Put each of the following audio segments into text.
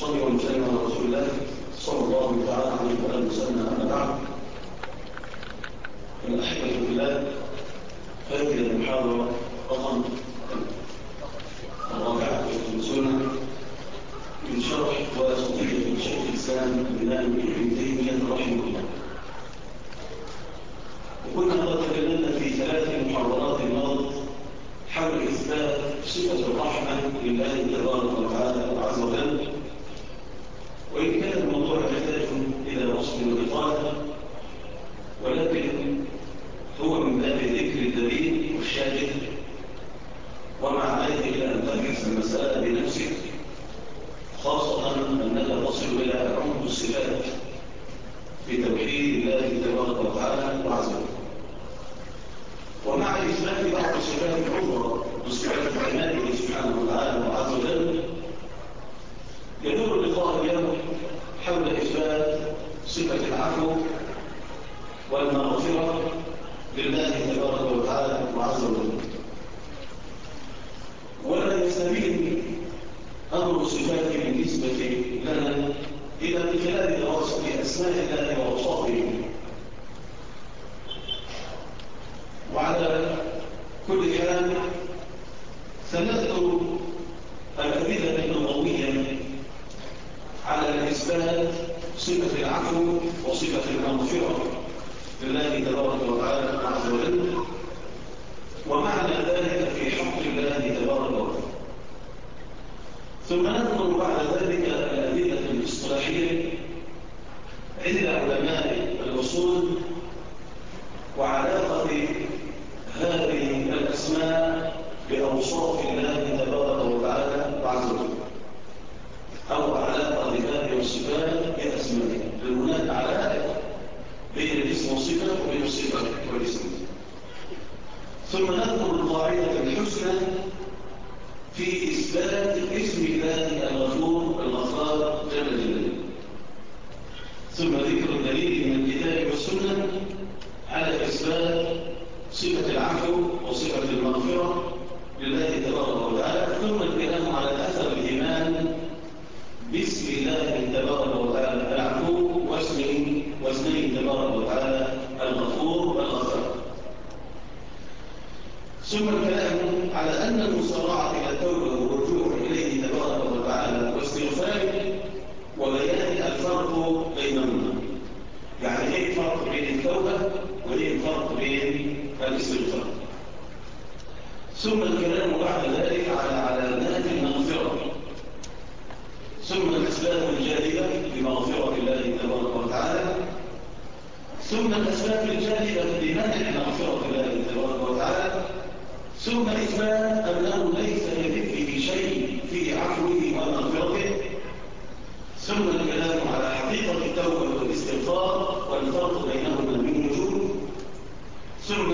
صلى وسلم على رسول الله صلى الله تعالى عليه وآله وسلم. أما بعد، الأحبة في الله، هذه المحاضرة رقم 54 من شرح وصديقة شيخ الإسلام الإمام ابن تيمية رحمه الله. وكنا قد تكلمنا في 3 محاضرات مضت حول إثبات صفة الرحمة لله تبارك وتعالى عز وجل، وإن كان الموضوع يحتاج إلى وصف وإطالة، ولكن هو من باب ذكر الدليل والشاهد، ومع عليك إلى أن تبحث المسألة بنفسك، خاصة أنك تصل إلى عمق الصفات في توحيد الله تبارك وتعالى وعز وجل، ومع إثبات بعض الصفات الأخرى وصفات كماله سبحانه وتعالى وعز وجل. يدور اللقاء اليوم حول إثبات صفة العفو والمغفرة لله تبارك وتعالى وعز وجل. ولا يستبين أمر الصفات بالنسبة لنا إلا من خلال دراسة أسماء الله وأوصافه. وعلى كل حال سنذكر الأدلة اللغوية على إثبات صفة العفو وصفة المغفرة لله تبارك وتعالى عز وجل، ومعنى ذلك في حق الله تبارك وتعالى. ثم نذكر بعد ذلك الأدلة الاصطلاحية عند علماء الأصول وعلاقة هذه الأسماء بأوصاف الله تبارك وتعالى عز وجل، أو علاقة هذه الصفات بأسمائه. هناك علاقة بين الاسم والصفة وبين الصفة والاسم. ثم نذكر القاعدة الحسنى في إثبات اسم الله الغفور الغفار جل جلاله. ثم ذكر الدليل من الكتاب والسنة على إثبات صفة العفو وصفة المغفرة لله تبارك وتعالى. ثم الكلام على أثر الإيمان باسم الله تبارك وتعالى العفو واسمه تبارك وتعالى الغفور والغفار. ثم الكلام على أن المسارعة إلى التوبة والرجوع إليه تبارك وتعالى واستغفاره وبيان الفرق بينهما. يعني ايه الفرق بين التوبة وايه الفرق بين الاستغفار؟ ثم الكلام بعد ذلك على علامات المغفرة، ثم الأسباب الجالبة لمغفرة الله تبارك وتعالى، ثم الأسباب الجالبة لمنع مغفرة الله تبارك وتعالى، ثم إثبات أنه ليس لذكره شيء في عفوه ومغفرته، ثم الكلام على حقيقة التوبة والاستغفار والفرق بينهما من وجوه، ثم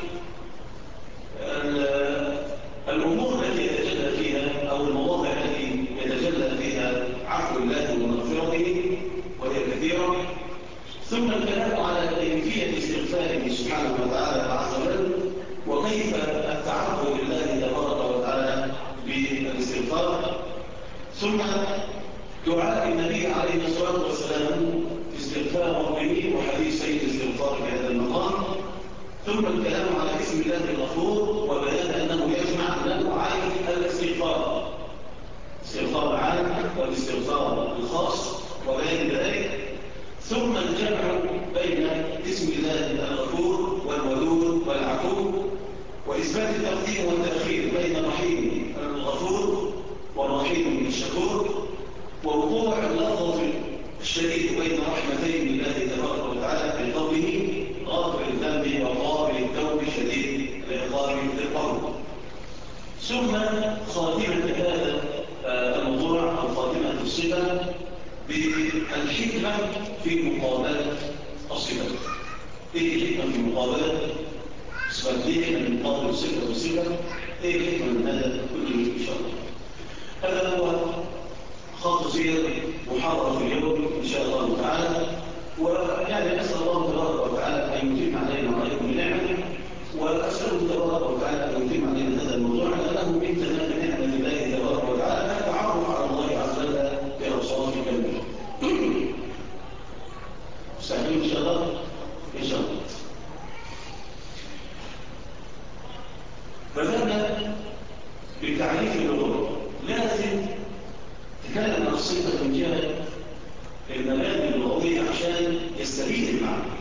الأمور التي يتجلى فيها أو المواضع التي يتجلى فيها عفو الله ومغفرته وهي كثيرة، ثم الكلام على كيفية استغفاره سبحانه وتعالى عز وجل، وكيف التعبد لله تبارك وتعالى بالاستغفار، ثم دعاء النبي عليه الصلاة والسلام في استغفار ربه وحديث سيد الاستغفار في هذا المقام، ثم الكلام على اسم الله الغفور وبيان أنه يجمع نوعين الاستغفار، استغفار عام والاستغفار الخاص وبيان ذلك، ثم الجمع بين اسم الله الغفور والودود والعفو، وإثبات التقديم والتأخير بين الرحيم الغفور والرحيم الشكور، ووقوع اللفظ الشديد بين رحمتين الله تبارك وتعالى في قوله غافر الذنب وقابل التوب شديد العقاب للقوم. ثم خاتمة هذا الموضوع أو خاتمة الصفة بالحكمة في مقابلة الصفة. ايه الحكمة في مقابلة الصفة؟ ايه الحكمة في مقابلة الصفة والصفة؟ ايه الحكمة من هذا كله إن شاء الله؟ هذا هو خط سير محاضرة في اليوم إن شاء الله تعالى. ويعني أسأل الله تبارك وتعالى أن يتم علينا وعليكم بنعمته، وأسأله تبارك وتعالى أن يتم علينا هذا الموضوع لأنه من تمام نعمة الله تبارك وتعالى التعرف على الله عز وجل بأوصافه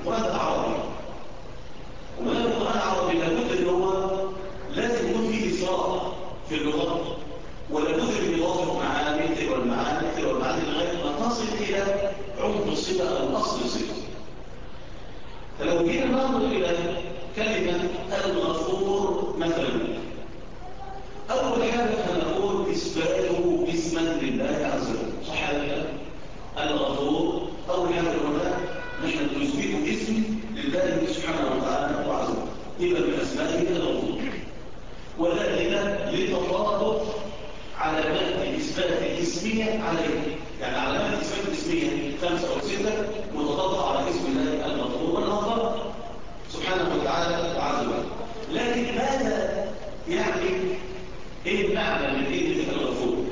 القرآن ده عربي، وما دام القرآن عربي لابد ان هو لازم يكون فيه إسراء في اللغات، ولابد ان يوافق معاني تلك والمعاني لغايه ما تصل الى عمق الصفه او اصل الصفه. فلو جينا ننظر الى كلمه الغفور مثلا، اول حاجه هنقول اثباته اسما لله عز وجل، صح ولا؟ الغفور اول حاجه قلنا نحن نثبت اسم لله سبحانه وتعالى وعز وجل، يبقى من اسمائه الغفور، وذلك لتطابق علامات الإثبات الاسمية عليه، يعني علامات الإثبات الاسمية 5 أو 6 متطابقة على اسم الله الغفور والغفار سبحانه وتعالى وعز وجل. لكن ماذا يعني ايه المعنى من كلمة الغفور؟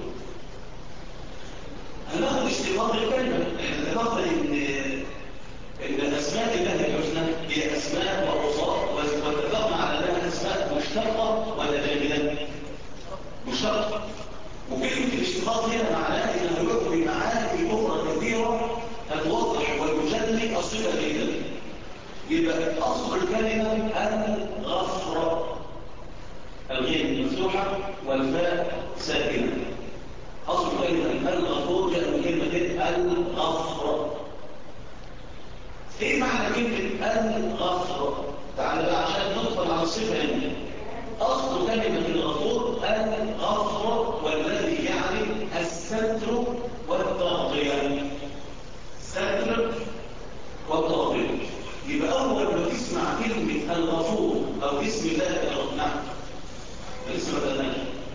هناخد اشتقاق الكلمة. احنا ذكرنا ان اسماء الله الحسنى هي اسماء واوصاف، واتفقنا على انها اسماء مشتقة ولا جامدة؟ مشتقة. وكلمة الاشتقاق هنا معناه انه يعطي معاني اخرى كثيرة هتوضح وتجلي الصفة جيدا. يبقى اصل الكلمة الغفر، الغين مفتوحة والفاء ساكنة. اصل كلمة الغفور جاء من كلمة الغفر. ايه معنى كلمة الغفر؟ تعالى بقى عشان ندخل على الصفة هنا. أصل كلمة الغفور الغفر، والذي يعني الستر والتغطية. الستر والتغطية. يبقى أول ما تسمع كلمة الغفور أو اسم الله الغفور، نعم الاسم الثاني.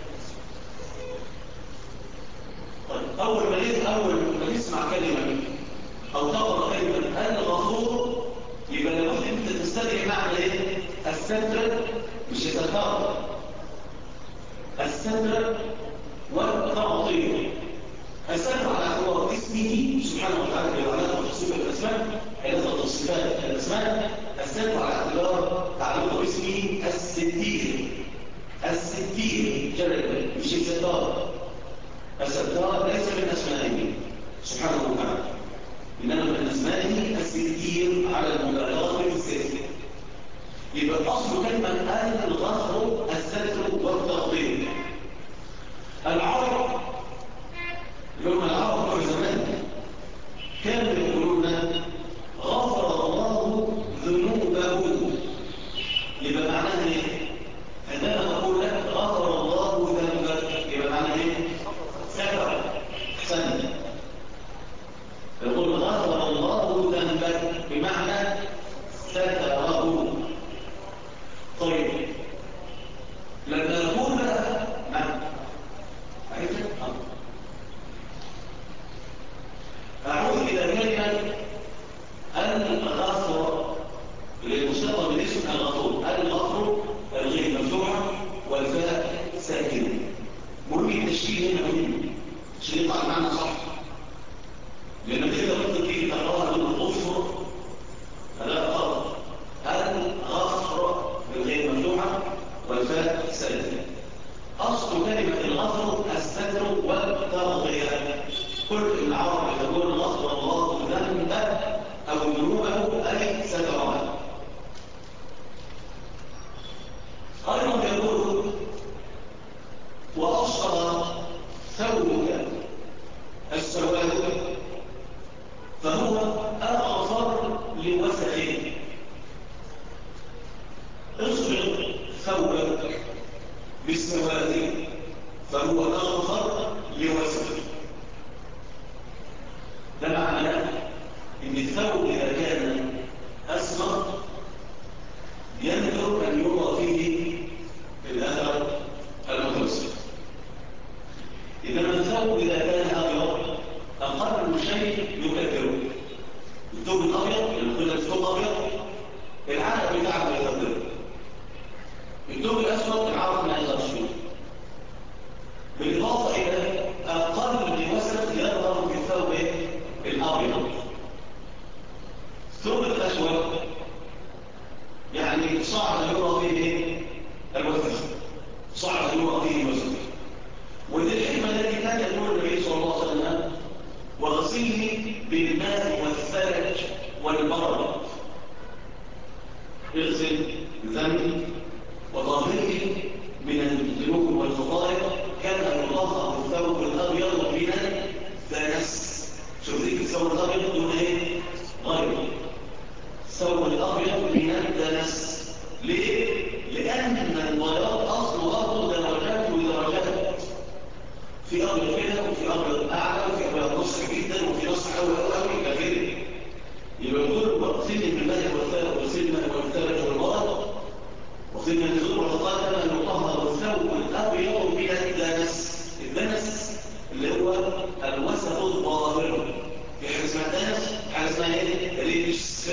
طيب أول ما تسمع كلمة أو تقرأ كلمة الغفور، يبقى لابد أنت تستدعي معنى إيه؟ الستر، مش الستار، الستر والتغطية. الستر على اعتبار اسمه سبحانه وتعالى بعلاقة بصفة الأسماء، علاقة بصفات الأسماء. الستر على اعتبار تعلق اسمه الستير. الستير جلد مش الستار. الستار ليس من أسمائه سبحانه وتعالى، إنما من أسمائه الستير على المبالغة في الستر. يبقى أصل كلمة الغفر الستر والتغطية. العرب لما العرب في زمان كانوا يقولون غفر الله ذنوبه. يبقى معناها ايه؟ عندما نقول لك غفر الله ذنبك يبقى معناها ايه؟ ستر. احسن. يقول غفر الله ذنبك بمعنى ستره. طيب لما نقول بقى نعم أعود إلى كلمة الغفر للمشتقة من اسم الغفور. الغفر الغين مفتوحة والفاء ساكنة. مهم التشكيل هنا مهم عشان يطلع المعنى صح، لأن كده ممكن تيجي تقراها بالغفر هذا غلط. الغفر بالغين مفتوحة والفاء ساكنة. أصل كلمة الغفر الستر والتغطية. كل العرب يقول غفر الله ذنبه أو ذنوبه أي سترها. أيضا يقول وأصغر ثوبك السواد فهو أغفر لوسخه. اصغر ثوبك بالسواد فهو أغفر لوسخه. ده معناه ان الثوب اذا كان اسمر يندر ان يرى فيه الاثر المتوسط، انما الثوب اذا كان ابيض اقل شيء يكثره. الثوب الابيض يقول لك الثوب ابيض العرق بتاعه ما يقدره، الثوب الاسود العرق ما يقدرش فيه، بالاضافه الى اقل وسخ يظهر في الثوب الابيض. الثوب الاسود يعني صعب يرى فيه الوسخ، صعب يرى فيه الوسخ. ودي الحكمه التي كان يقول النبي صلى الله عليه وسلم وغسله بالماء والثلج والبرد. وفي أبيض أعلى وفي أبيض نصف جدا وفي نصف أول إلى كده. يبقى دول سن من الماء وسن والثلج والبرد وسن النزول والغطاء كما يطهر والثوب الأبيض من الدنس. الدنس اللي هو الوسط الظاهر. في حاجة اسمها دنس، حاجة اسمها ايه؟ ريش.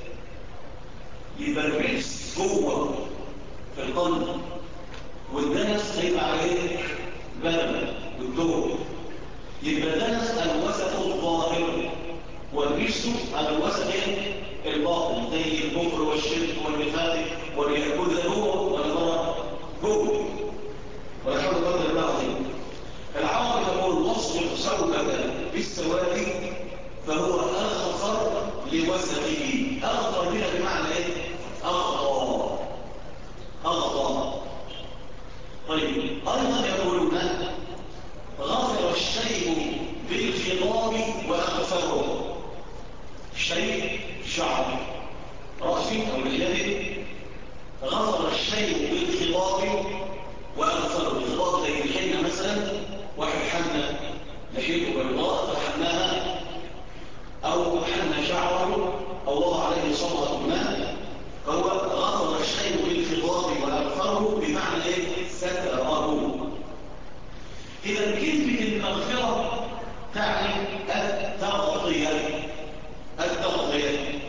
يبقى الريش جوه في القلب، والدنس هيبقى عليه بلد والدور. يبقى دنس الوسط الظاهر، والريش الوسط الباطن زي الكفر والشرك والنفاق والرياء. كل ده جوه ولا بره؟ جوه. ولا حول ولا قوه الا بالله. العرب يقول واصبغ ثوبك بالسواد فهو اغفر لوسخه. اغفر هنا بمعنى ايه؟ اغفر. اغفر. طيب ايضا يقولون غفر الشيء بالخضاب واغفره. شيء شعر راسي او اليد، غفر الشيء بالخضاب واغفره. الخضاب زي الحنه مثلا، واحد حنى لحيته بيضاء فحناها، او حنى شعره او وضع عليه صبغه ماء، فهو غفر الشيء بالخضاب واغفره بمعنى ايه؟ ستره. اذا كلمه المغفره تعني التغطيه. التغطيه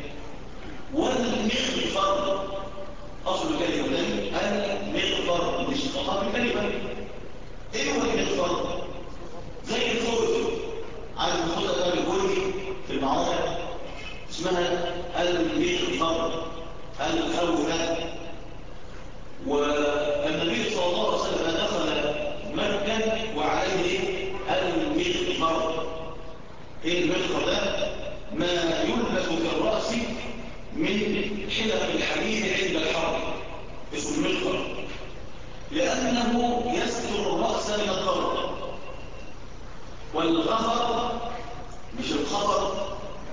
والمغفر اصل كلمه المغفر مش خطا الكلمه. ايه هو المغفر؟ زي الفوز، عايز ناخدها بقى بالجندي في المعارك اسمها المغفر الأولى. والنبي صلى الله عليه وسلم دخل مكة وعليه المغفر. ايه المغفر ده؟ ما يلبس في الرأس من حلق الحديد عند الحرب، اسمه المغفر، لأنه يستر الرأس من الضرب. والغفر مش الخفر،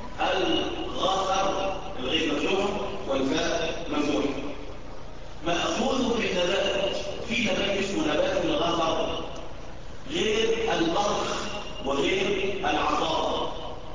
الغفر الغير مفتوح والفاء مفتوح، مأخوذ من نبات. في نبات اسمه نبات الغفر، غير البرخ وغير العطار.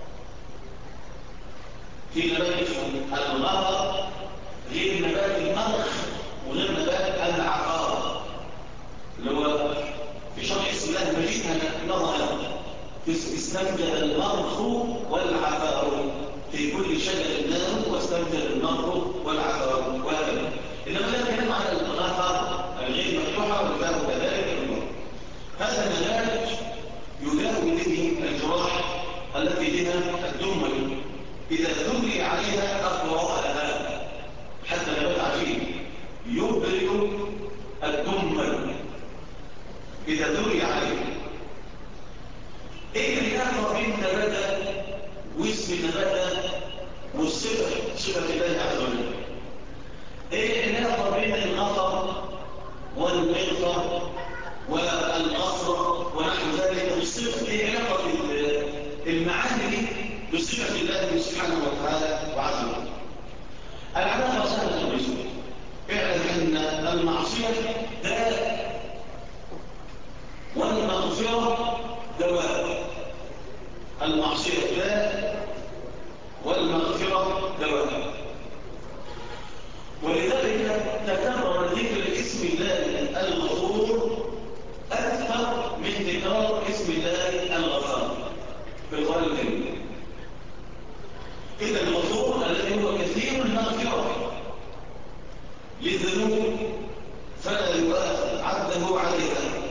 في نبات اسمه الغفر غير نبات المرخ وغير نبات العطار، اللي هو في شرح اسم الله المجيد نظر استنجد المرخ والعفار. في كل شجر نار واستنجد المرخ والعفار وهكذا. انما لا كلام على الغفر الغير مفتوحه والفاء كذلك المرخ. هذا النبات يداوي به الجراح التي بها الدمل، اذا ذري عليها اقراءها. حتى نبات عجيب يبرئ الدمل اذا ذري عليها. ايه العلاقه بين النبات واسم النبات والصفه، صفه الله عز وجل؟ ايه العلاقه بين الغفر والمغفر والغفر ونحو ذلك بالصفه؟ ايه علاقه المعاني دي بصفه الله سبحانه وتعالى وعز وجل؟ العلاقه سهله وبسيطه. اعلم ان المعصيه داء والمغفره دواء. المعصية داء والمغفرة دواء. ولذلك تكرر ذكر اسم الله الغفور أكثر من تكرار اسم الله الغفار في القرآن الكريم. إذا الغفور الذي هو كثير المغفرة للذنوب فلا يؤاخذ عبده عليها،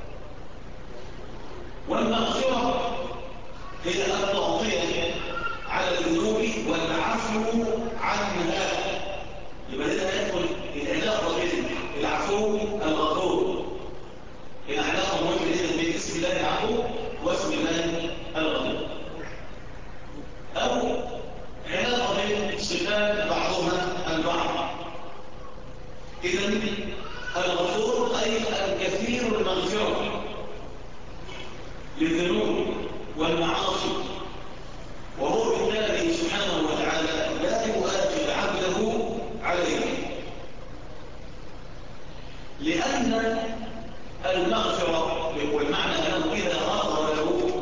والمغفرة هي التغطية على الذنوب والعفو عنها. يبقى هنا يدخل العلاقة بين العفو الغفور. العلاقة مهمة جدا بين اسم الله العفو واسم الله الغفور، أو علاقة بين صفات بعضها البعض. إذا الغفور أي الكثير المغفرة للذنوب والمعاصي، وهو بالتالي سبحانه وتعالى لا يؤاخذ عبده عليه، لأن المغفرة والمعنى أنه إذا غفر له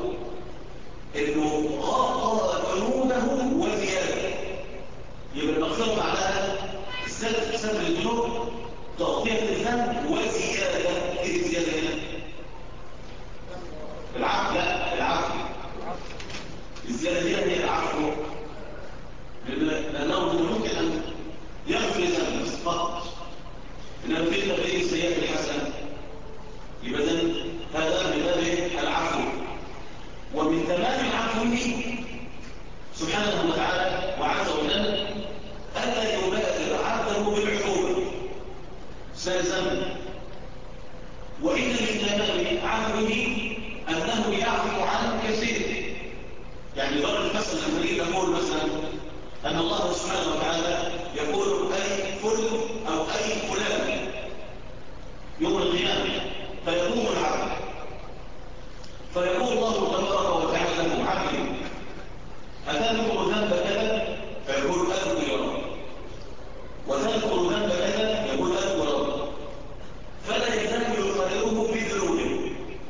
يعني لدرجة مثلا لما نيجي نقول مثلا أن الله سبحانه وتعالى يقول أي فل أو أي فلان يوم القيامة فيقوم العبد فيقول الله تبارك وتعالى له عبدي أتذكر ذنب كذا فيقول أذكر يا رب وتذكر ذنب كذا يقول أذكر يا رب فلا يزال يقرره بذنوبه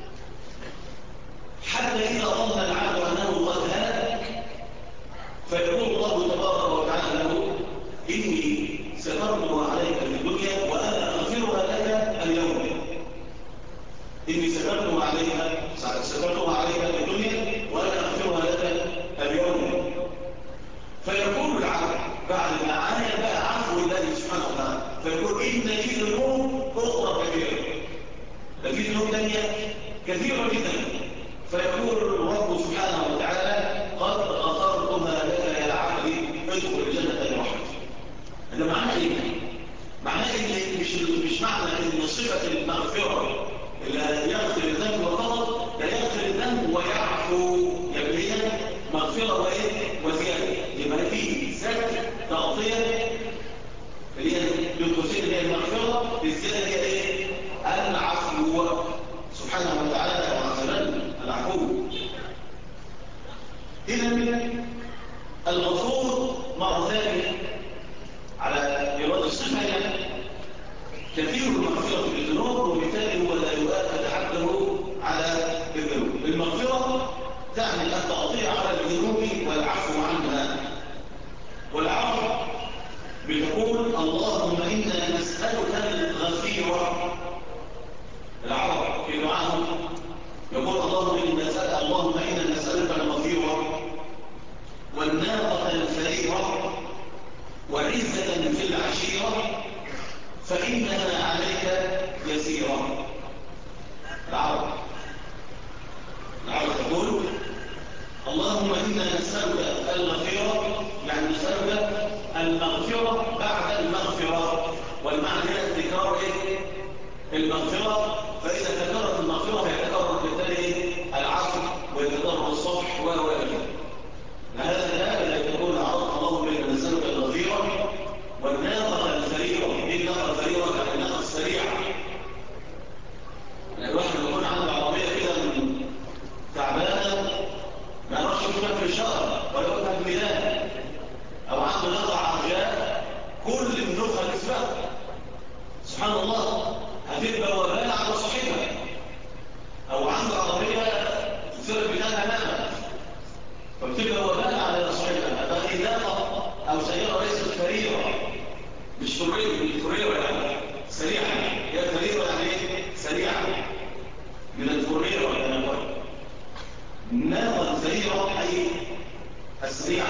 حتى إذا ظن العبد أنه قد هلك فيقول الله تبارك وتعالى له إني سترتها عليك في الدنيا وأنا أغفرها لك اليوم إني سترتها عليك في الدنيا وأنا أغفرها لك اليوم فيقول العبد بعد ما عاين بقى عفو الله سبحانه وتعالى فيقول إن لي ذنوب أخرى كثيرة لكن ذنوب ثانية كثيرة جدا فيقول الرب سبحانه وتعالى قد غفرتها لك يا عبدي ادخل الجنة برحمتي. هذا معناه ايه؟ معناه ان مش معنى ان صفة المغفرة اللي يغفر الذنب فقط لا يغفر الذنب ويعفو يبقى مغفرة وايه؟ وزيادة يبقى في زاد تغطية اللي هي بالقوسين اللي هي المغفرة الزيادة هي ايه؟ العفو سبحانه وتعالى وعزلا العفو. إذن الغفور مرة ثانية على إرادة الصفة كثير المغفرة للذنوب وبالتالي هو لا يؤكد حقه على الذنوب. المغفرة تعني التغطية على الذنوب والعفو عنها والعفو بتقول اللهم إنا نسألك الغفيرة. العرب في دعاهم يقول اللهم إنا نسألك الغفيرة والناقة الفريرة وعزة في العشيرة فإنها عليك يسيرة. العرب تقول اللهم إنا نسألك الغفيرة يعني نسألك المغفرة بعد المغفرة والمعنى تكرار المغفرة فإذا تكررت المغفرة فيتكرر بالتالي العفو ويتكرر الصفح وإلى هذا يقول العرب اللهم إنا نسألك الغفيرة والناقة الفريرة. ايه الناقة الفريرة؟ يعني الناقة السريعة. يعني الواحد يكون عنده عربية كده من تعبانة ما يعرفش يكون في الشهر ولا يكون في الميلاد أو عنده ناقة عرجاء كل النخة تسبق سبحان الله هتبقى وبال على صاحبها أو عنده عربية تصير بناء أمامها فبتبقى وبال على صاحبها هذه ناقة أو سيارة ليست فريرة مش فريرة يعني سريعة هي فريرة يعني سريعة من الفريرة يعني ناقة الفريرة أي السريعة.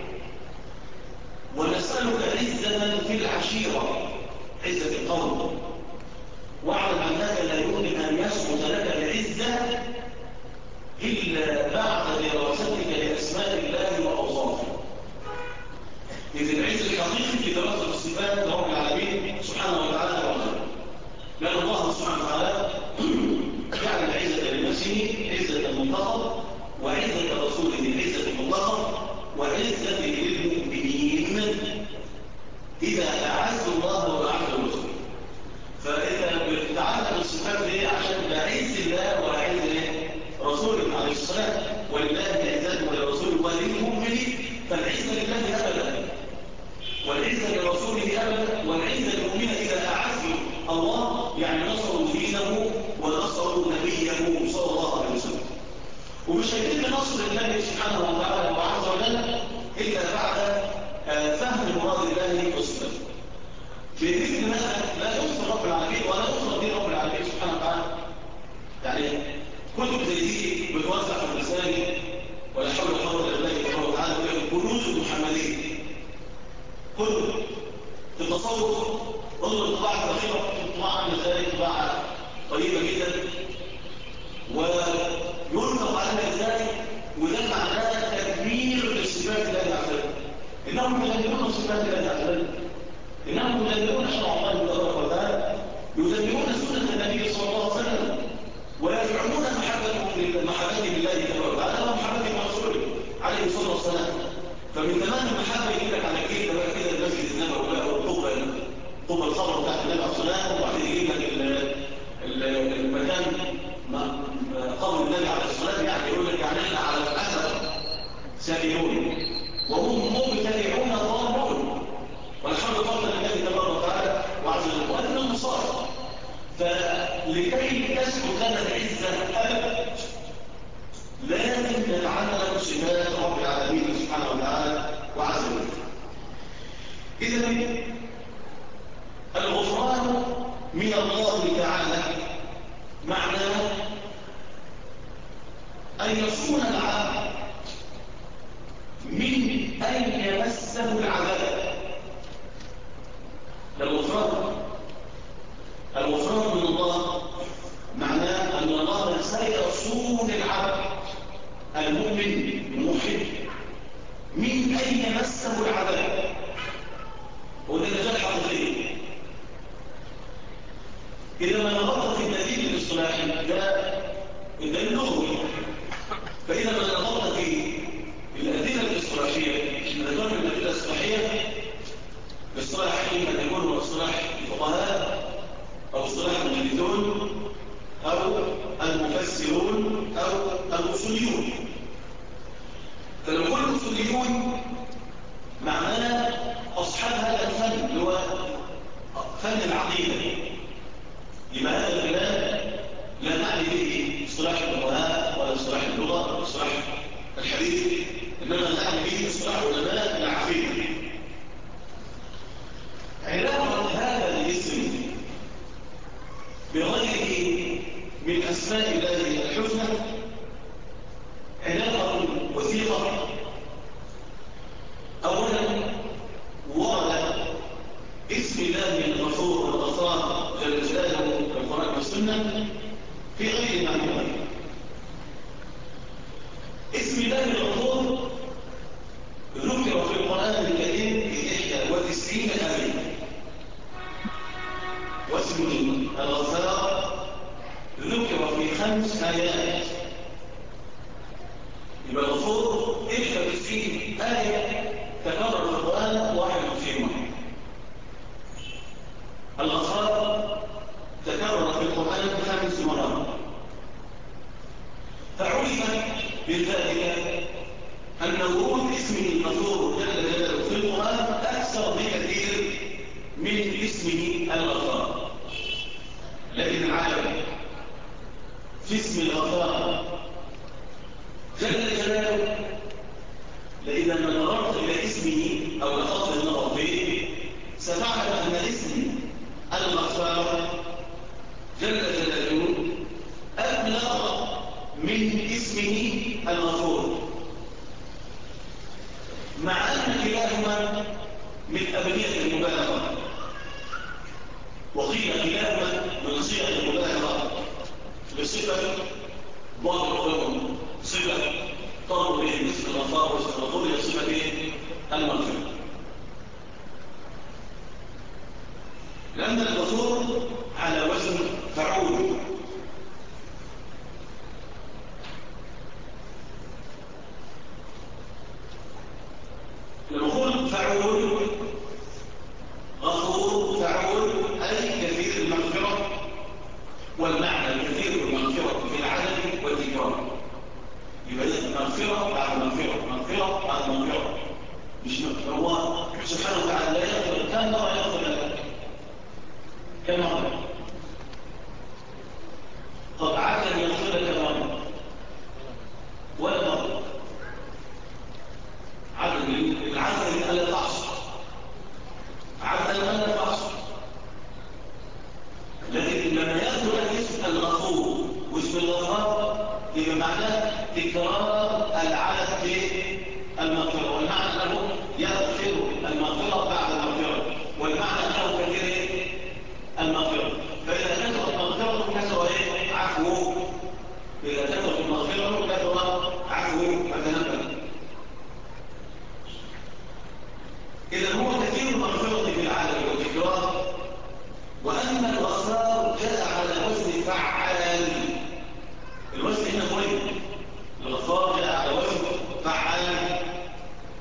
ونسألك عزة في العشيرة عزة القوم واعلم أنك لا يمكن أن يسقط لك العزة إلا بعد دراستك لأسماء الله وأوصافه. إذ العز الحقيقي في دراسة الصفات لرب العالمين سبحانه وتعالى ورسوله لأن الله سبحانه وتعالى جعل العزة لنفسه عزة المنتخب وعزة رسوله عزة المنتخب وعزة للمؤمنين إذا أعز الله وأعز رسوله. فإذا بتتعلق الصفات دي عشان بعز الله وعز رسوله عليه الصلاة ولله العزة ولرسوله وللمؤمنين فالعزة لله أبدا والعزة لرسوله أبدا والعزة للمؤمنين إذا أعزوا الله يعني نصروا دينه ونصروا نبيه صلى الله عليه وسلم. ومش هيتم نصر الله سبحانه وتعالى وعز وجل إلا بعد فهم مراد الله وصفته. بإذن لا ينصر رب العالمين ولا ينصر دين رب العالمين سبحانه وتعالى. يعني كتب زي دي بتوزع في المساجد ولا حول ولا قوة إلا بالله سبحانه وتعالى كنوز محمدية كتب التصوف انظر الطباعة الأخيرة الطباعة عاملة ازاي طباعة طيبة جدا وينفق عليها ازاي وده معناه تدمير لصفات الله عز وجل. إنهم يدمرون صفات الله عز وجل إنهم يدمرون شرع الله تبارك وتعالى يدمرون سنة النبي صلى الله عليه وسلم ويزعمون محبتهم لله تبارك وتعالى ومحبتهم لرسوله فمن تمام المحبة يجيب لك على كده بقى كده المسجد النبوي بقى والقبة الخضراء بتاعت النبي عليه الصلاة وبعدين يجيب لك المكان قبر النبي عليه الصلاة يعني يقول لك يعني احنا على الأثر سائلون وهم مبتدعون ضالون والحمد فضل النبي تبارك وتعالى وعز وجل وأنهم صار فلكي تثبت لنا العزة أبدا لازم نتعلم صفات رب العالمين سبحانه وتعالى وعز وجل. إذا الغفران من الله تعالى معناه أن يصون العبد من أن يمسه العذاب. الغفران من الله معناه أن الله سيصون العبد المؤمن المحب من أن يمسه العذاب. وده نجاح حقيقي. إذا ما نظرت في الدليل الاصطلاحي ده الدليل اللغوي، فإذا ما نظرت في الأدلة الاصطلاحية نظرت الأدلة الاصطلاحية باصطلاح إما يكون اصطلاح الفقهاء أو اصطلاح المحدثون أو المفسرون أو الأصوليون. فلما نقول الأصوليون معناه أصحاب هذا الفن اللي هو فن العقيدة. يبقى هذا الكلام لا نعني به اصطلاح الفقهاء ولا اصطلاح اللغة ولا اصطلاح الحديث، إنما نعني به اصطلاح علماء العقيدة. علاقة هذا الاسم بغيره من أسماء الله الحسنى علاقة وثيقة. أولا ورد اسم الله الغفور والغفار جل جلاله في القرآن والسنة في غير معنى. اسم الله الغفور ذكر في القرآن الكريم في 91 آية، واسم الغفار ذكر في 5 آيات. يبقى الغفور 91 آية تكرر في القرآن 51 مرة. الغفار تكرر في القرآن 5 مرات. فعرف بذلك أن ورود اسمه الغفور جل جلاله في القرآن أكثر بكثير من اسمه الغفار. لكن العجب في اسم الغفار جل جلاله لإذا ما نظرت إلى اسمه أو لفظ النظر فيه ستعلم أن اسم الغفار جل جلاله أبلغ من اسمه الغفور، مع أن كلاهما من أبنية المبالغة، وقيل كلاهما من صيغ المبالغة لصفة بعض العلوم صفة تربط به اسم الغفار واسم الغفور إلى صفة المغفرة. لأن الغفور على وزن فعول، لما نقول فعول غفور فعول أي كثير المغفرة، والمعنى الكثير المغفرة في العدد والتكرار. يبقى مغفرة بعد مغفرة مغفرة بعد مغفرة، مش هو سبحانه وتعالى لا يغفر كم مرة يغفر لك كم مرة. طب عدل يغفر لك مرة ولا مرة؟ عدل العدل ألا تعصر، عدل ألا تعصر. لكن لما يأخذ اسم الغفور واسم الغفار يبقى معناه تكرار العدد في المغفرة، والمعنى أنه يغفر المغفرة بعد المغفرة، والمعنى أنه كثير المغفرة. فإذا كثرت المغفرة كثر عفو، إذا كثرت المغفرة كثر عفو فتنبه. إذا هو كثير المغفرة في العدد والتكرار، وأما الغفار جاء على وزن فعال. الوزن هنا مهم، الغفار جاء على وزن فعال.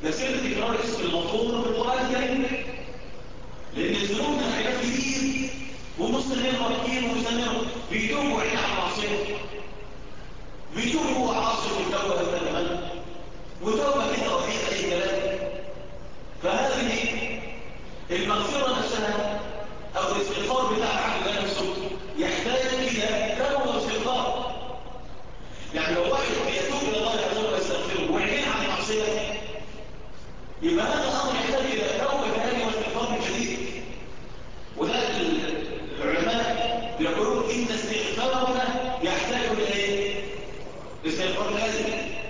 ده سر تكرار اسم المغفور في القرآن الكريم، لأن الذنوب من حاجات كتير ومستمرة كتير ومستمرة، بيتوبوا عين على المعصية، بيتوبوا عاصر التوبة تماما، وتوبة كده رفيقة أي كلام. فهذه المغفرة نفسها أو الاستغفار بتاع العبد ده نفسه يحتاج إلى توبة واستغفار. يعني لو واحد بيتوب إلى الله عز وجل ويستغفره ويعين عن المعصية، يبقى هذا الأمر يحتاج إلى توبة ثانية واستغفار من جديد. وده العلماء بيقولون إن استغفارنا يحتاج إلى إيه؟ استغفار لازم.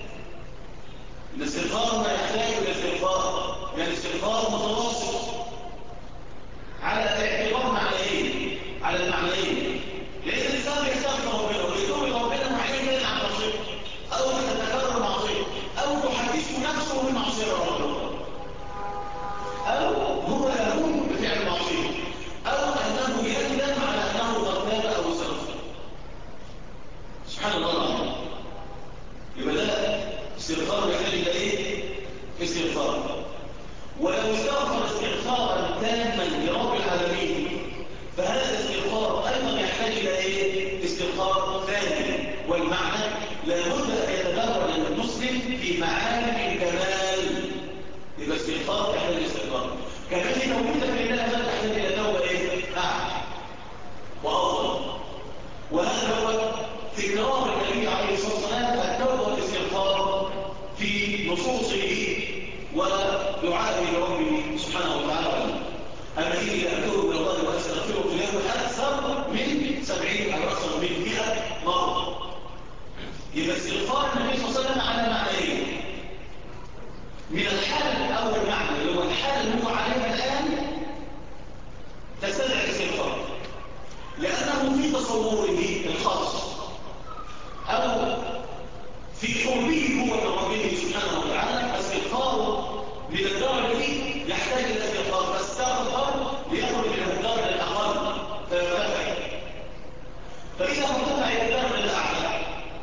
الاستغفار ما يحتاج إلى استغفار، يعني استغفار متواصل على اعتبار معنيين، على المعنيين. لأن الإنسان يستغفر ربنا ويتوب إلى ربنا معين كده عن معصية، أو تتكرر معصية، أو تحدثه نفسه من معصية ربنا، أو هو يقوم بفعل معصية، أو أنه يندم على أنه قد تاب أو استغفر. سبحان الله العظيم. يبقى ده استغفار يحتاج إلى إيه؟ استغفار. ولو استغفر استغفارا تاما لرب العالمين، فهذا الاستغفار أيضا يحتاج إلى إيه؟ استغفار ثاني. والمعنى لابد أن يتدرج المسلم في معالم الكمال. يبقى استغفار يحتاج استغفار. كمان توبتك لله تحتاج إلى توبة إيه؟ أعلى وأفضل. وهذا هو تكرار النبي عليه الصلاة والسلام التوبة والاستغفار في نصوصه ودعائه لربه سبحانه وتعالى. أما إني أتوب إلى الله وأستغفره في اليوم أكثر من 70 أو أكثر من 100 مرة. يبقى استغفار النبي صلى الله عليه وسلم على معنيين. من الحال الأول معنى اللي هو الحال اللي هو عليها الآن تستدعي الاستغفار، لأنه في تصوره الخاص أو في حرمه هو لربه سبحانه وتعالى استغفاره من الدرجة دي يحتاج إلى استغفار، فاستغفر ليخرج من الدرجة الأقل فيرتفع. فإذا ارتفع إلى الدرجة الأعلى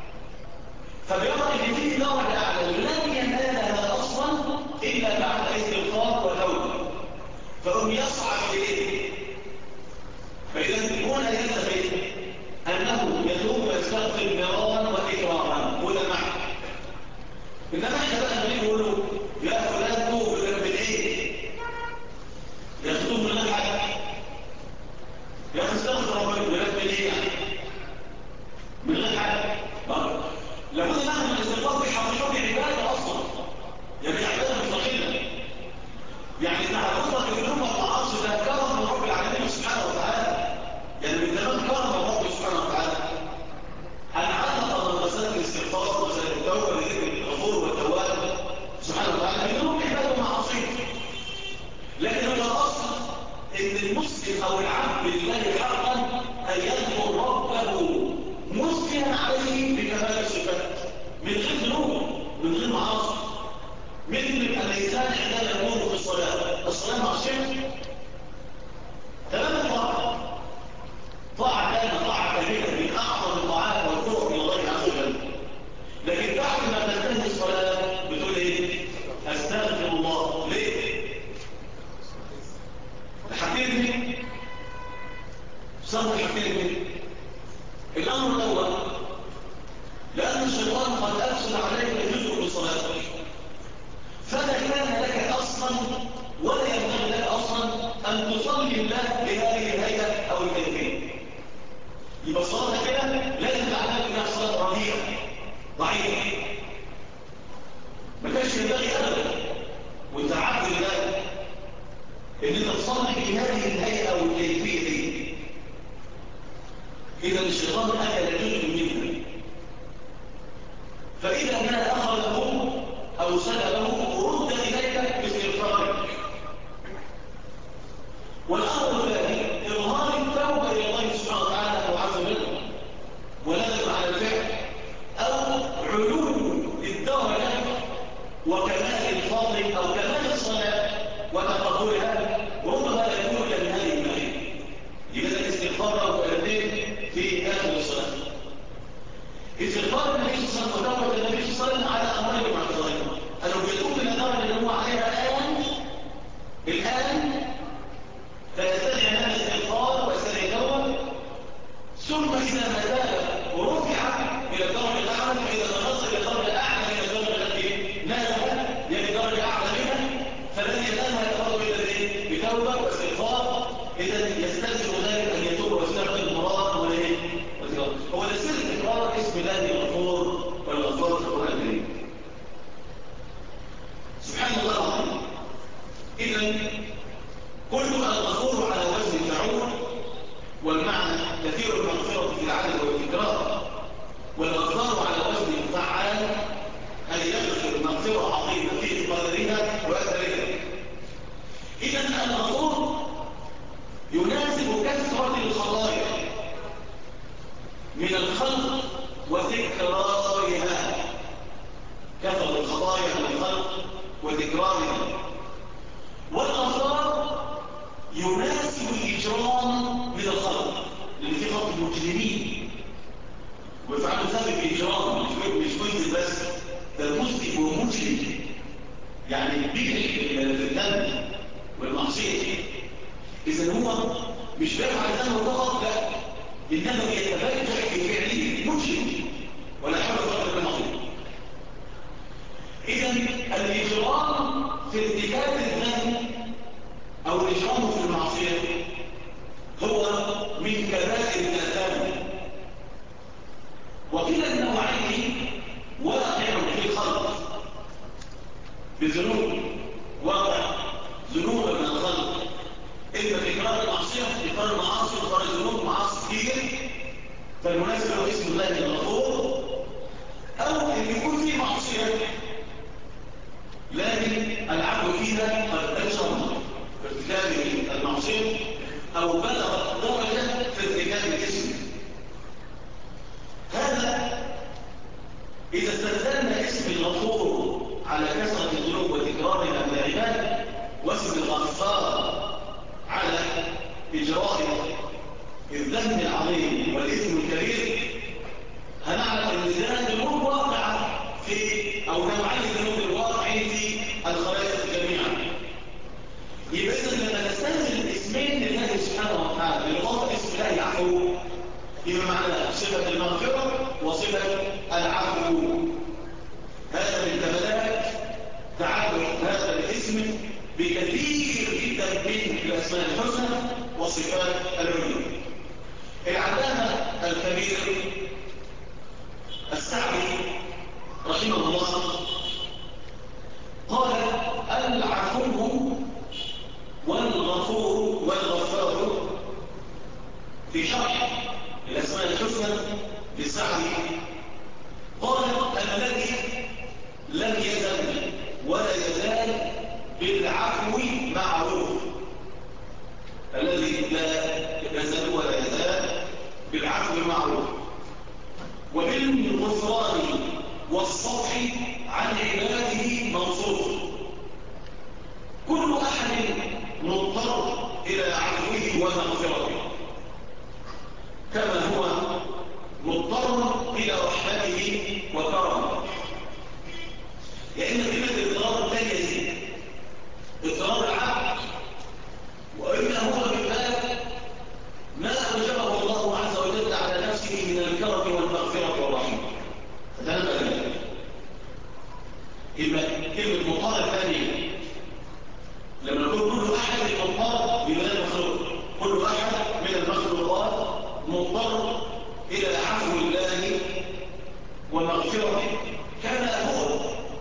فبيرى إن في درجة أعلى لن ينالها أصلا إلا بعد استغفار وتوبة، فهم يصعد إليه. فإذا هنا ينتبه أنه يتوب ويستغفر مرارا وإكرارا، هو ده معنى. إنما إحنا بقى نقول له يا فلان توب من إيه؟ يخطب من غير حاجة، يستغفر ربنا من إيه يعني؟ من غير حاجة. لابد نعمل الاستغفار بحقيقة عبادة أصلا، يعني عبادة مستقلة. يعني إنها هتطلق الذنوب والمعاصي ده كرم من رب العالمين سبحانه وتعالى، يعني من زمان كرم من رب سبحانه وتعالى. هنعلق مسألة الاستغفار ومسألة التوبة لذكر الغفور والتواب سبحانه وتعالى بدون عبادة ومعاصي. لكن هو الأصل إن المسلم أو العبد لله حقا أن يذكر ربه مسلما عليه بكمال الصفات، من غير ذنوب، من غير معاصي. مثل الإنسان عندما يكون في الصلاة معصية تمام الطاعة، طاعة كانت طاعة كبيرة من أعظم الطاعات والقرب إلى الله عز وجل. لكن بعد ما تنتهي الصلاة بتقول إيه؟ أستغفر الله. ليه؟ حكيتني صار حكيتني الأمر الأول لأن الشيطان قد أفسد عليك جزء من صلاتك، فلا كان لك أصلا ولا ينبغي لك أصلا أن تصلي الله بهذه الهيئة أو الكيفية. يبقى صلاتك كده لازم تعتبر انها صلاه رديئه ضعيفه، ما كانش ينبغي ابدا وانت عبد الله ان انت تصلي بهذه الهيئه او الكيفيه دي. اذا الشيطان اكل جزء منها، فاذا ما اخذه او سلبه رد اليك باستغفارك. والامر الثاني اظهار التوبه الى الله سبحانه وتعالى وعز وجل ولازم على الفعل، أو علو الدرجة وكمال الفضل أو كمال الصلاة وتقبلها، ربما يكون من هذه المعين. لماذا الاستغفار أو الأدين في آخر الصلاة؟ استغفار النبي صلى الله عليه وسلم وتوبة النبي صلى الله عليه وسلم على أمرين معتبرين. أنه يتوب إلى درجة أنه عليه إذا يستلزم ذلك أن يتوب ويستغفر مرارا وتكرارا. هو تفسير التكرار اسم الله الغفور والغفار في القرآن الكريم. سبحان الله العظيم. إذا كل الغفور على وزن فعول، والمعنى كثير المغفرة في العدد والتكرار، والغفار على وزن فعال، أن يغفر مغفرة عظيمة في قدرها وأثرها. إذا الغفور يناسب كثرة الخطايا من الخلق وتكرارها، كثرة الخطايا من الخلق وتكرارها. والغفار يناسب الإجرام من الخلق، لأن في خلق المجرمين ويفعلوا ذلك بإجرام، مش جزء بس، ده المسلم ومجرم، يعني بيجري في الذنب والمعصية. إذا هو مش بيفعل ذنب فقط، لا، إنما يتبجح في فعله، مجرم ولا حول ولا قوة إلا بالله. إذا الإجرام في ارتكاب الذنب أو الإجرام في المعصية هو من كبائر الآثام، وكلا النوعين واقع في الخلق بذنوب، واقع ذنوب من الخلق، إما تكرار المعصية، تكرار المعاصي، تكرار الذنوب، معاصي كتير، فالمناسب هو اسم الله الغفور. أو إن يكون في معصية لكن العبد فيها قد أجرم في ارتكاب المعصية أو بلغ درجة في ارتكاب الاسم. هذا إذا استخدمنا اسم الغفور على كثرة الذنوب وتكرارها من العباد، واسم الغفار على إجراء الذنب العظيم والإثم الكبير، هنعرف أن ذات ذنوب واقعة في أو نوعين الذنوب الواقع في الخلائق جميعا. يبقى إذا لما نستخدم اسمين لله سبحانه وتعالى بالإضافة اسم الله العفو، يبقى معنى صفة المغفرة وصفة العفو. هذا من كمالات تعدد هذا الاسم بكثير جدا من الأسماء الحسنى والصفات العليا. العلامة الكبير السعدي رحمه الله قال: العفو والغفور والغفار في شرح الأسماء الحسنى للسعدي قال: الذي لم يزل ولا يزال بالعفو معروف، الذي لا يزال ولا يزال بالعفو معروف، وبالغفران والصفح عن عباده موصوف. كل أحد مضطر إلى عفوه ومغفرته كما هو مضطر إلى رحمته وكرمه. لأن كلمة اضطرار لا يزيد اضطرار العبد، وإلا هو بباب ما أوجبه الله عز وجل على نفسه من الكرم والمغفرة والرحمة، فتنبه ذلك. يبقى كلمة مضطر ثانية لما نقول كل أحد مضطر إلى المخلوق، كل أحد من المخلوقات مضطر إلى عفو الله ومغفرته كما هو.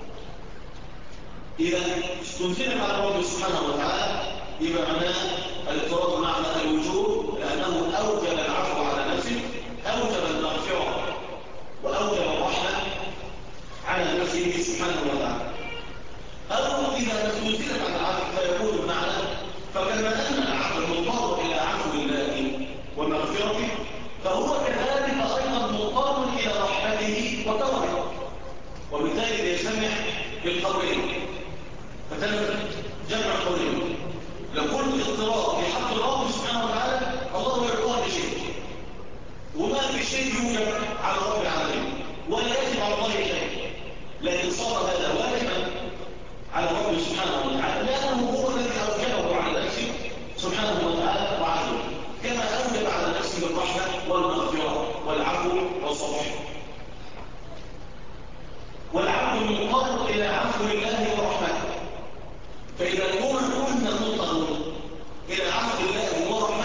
إذا استنزل على رب سبحانه وتعالى يبقى معناه الاضطرار معنى الوجوب، لأنه أوجب العفو على نفسه، أوجب المغفرة وأوجب الرحمة على نفسه سبحانه وتعالى. أو إذا استنزل على العفو فيكون المعنى فكما أن العبد مضطر إلى عفو الله ومغفرته، فهو كذلك أيضا مضطر إلى رحمته وكرمه، وبالتالي يجتمع بالقولين، فتنبه جمع قولين. لو كل اضطراب في حق الله سبحانه وتعالى الله يعطاه بشيء، وما في شيء يوجب على رب العالمين ولا يجب على الله شيء، لكن صار هذا واجبا على رب سبحانه وتعالى لأنه هو الذي أوجبه على نفسه سبحانه وتعالى وعزه، كما أوجب على نفسه الرحمة والمغفرة والعفو والصفح. والعبد مضطر إلى عفو الله ورحمته، فإذا كنا مضطرون إلى عفو الله ورحمته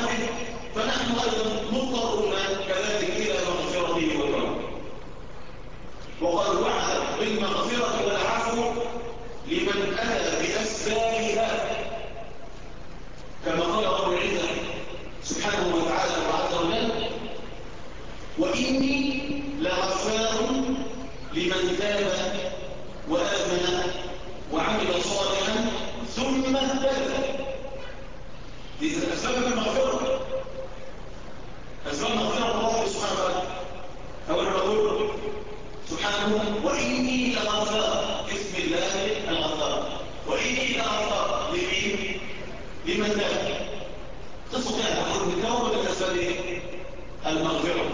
لمن أتى بأسبابها، كما قال رب العزة سبحانه وتعالى وعز وجل: وإني لغفار لمن تاب وآمن وعمل صالحا ثم اهتدى. دي أسباب المغفرة، أسباب مغفرة الله سبحانه وتعالى. أولا نقول سبحانه: وإني لغفار، اسم الله الغفار. وإني لغفار لمين؟ لمن تاب. تستطيع أن تقول بالتوبة من أسباب المغفرة.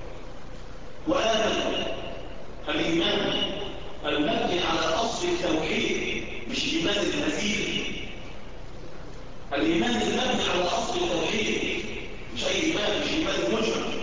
وآمن، الإيمان المبني على أصل التوحيد، مش إيمان المزيد. الإيمان المبني على أصل التوحيد، مش أي إيمان، مش إيمان المجمل.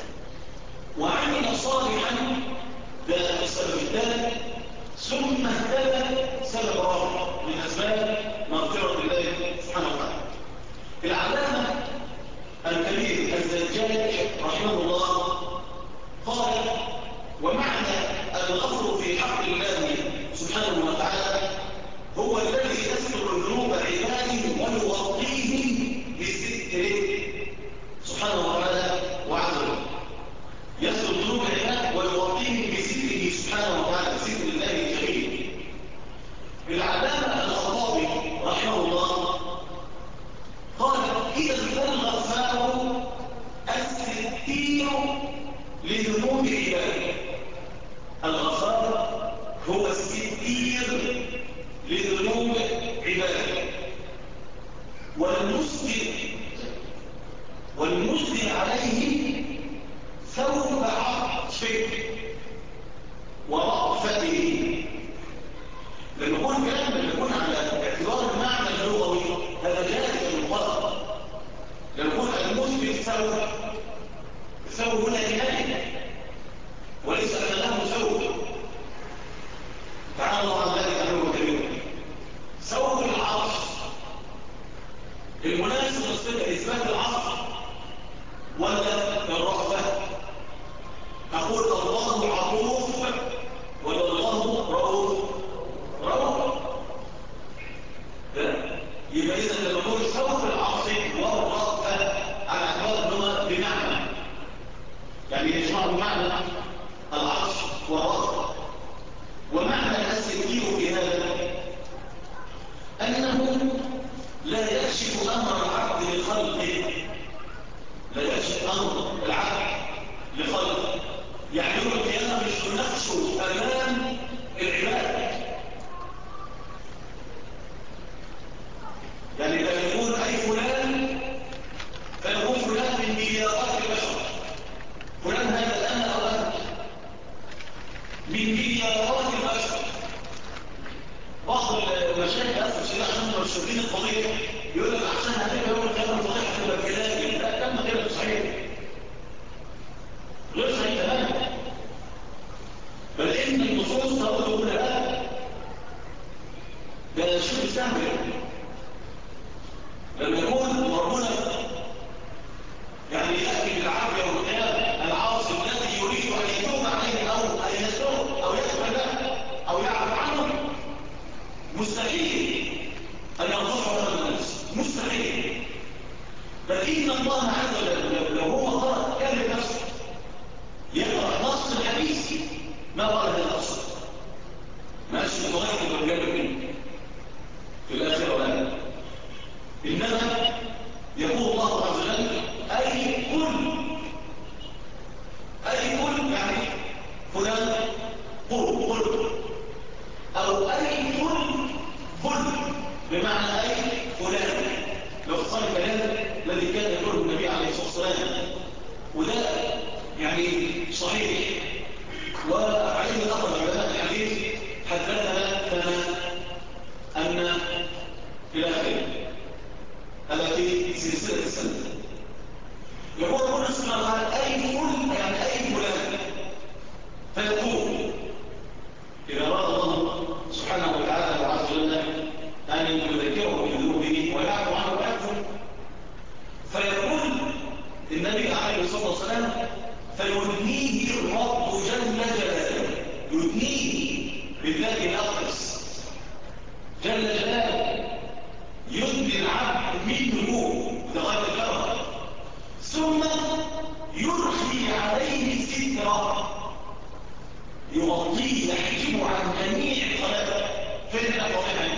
وعمل صالحا، ده السبب الثالث. ثم اهتدى، سبب رابع من أسباب مغفرة الله سبحانه وتعالى. العلامة الكبير الزجاج رحمه الله قال: ومعنى الغفر في حق الله سبحانه وتعالى هو الذي يستر ذنوب عباده ويغطيهم بستره سبحانه وتعالى وعزه. يستر ذنوب عباده ويغطيهم بستره سبحانه وتعالى، ستر الله الجميل. العلامة الخطابي رحمه الله قال: إذا الغفار الستير لذنوب عباده. الغفار هو الستير لذنوب عباده، والمسدل عليه ثوب عطفه ورأفته. لما يكون كلام، لما يكون على اعتبار المعنى اللغوي هذا جائز المطلق. لما يكون المسدل ثوب هنا كناية وليس أن له ثوب، تعالى الله عن ذلك عنه كبير. ثوب العطف المناسب للصفة إثبات العطف ولا الرأفة؟ أقول الله عطوف ولا الله رؤوف؟ رؤوف. يبقى إذا لما نقول ثوب العطف والرأفة على اعتبار أنهما بمعنى، يعني يجمعوا بمعنى العطف والرأفة. ومعنى السكين في هذا أنه لا يكشف أمر العبد لخلقه، لا يكشف أمر العبد لخلقه. يعني يوم القيامة مش نفسه أمام العباد. يعني لا يقول أي فلان فيقول فلان من مليارات البشر، فلان هذا أنا أو أنت من مليارات البشر. بعض المشايخ أسف الشيء عشان مرشدين القضية يقول لك عشان هتبقى يوم القيامة القضية هتبقى بكلامي. لا، كلام غير صحيح، غير صحيح تماما. بل إن النصوص تقول هنا ده شيء سهل. لما يكون ربنا يعني يأتي بالعافية والقيامة العاصي الذي يريد أن يتوب عليه أو أن يستغفر أو يغفر له أو يعفو عنه، مستحيل أن يغفر هذا الناس، مستحيل. بل إن الله عز وجل لو هو قرأ كلمة نفسه يقرأ نص الحديث ما قال هذا الأصل، ما أشهد غيره بالجبل منه في الآخرة ولا. إنما يقول الله عز وجل أي كل يعني فلان قل أو أي كل بمعنى أي فلان. لو صار الكلام الذي كان يقوله النبي عليه الصلاة والسلام، وده يعني صحيح. وعليه الأخر علماء الحديث حدثنا أن إلى آخره هذا في سلسلة السنة. يقول ربنا سبحانه وتعالى أي كل يعني أي فلان، فيقول إذا أراد الله سبحانه وتعالى وعز وجل أن يذكره بذنوبه ويعفو عنه ويغفر، فيقول النبي عليه الصلاة والسلام فيدنيه الرب جل جلاله، يدنيه فين الفضيحة؟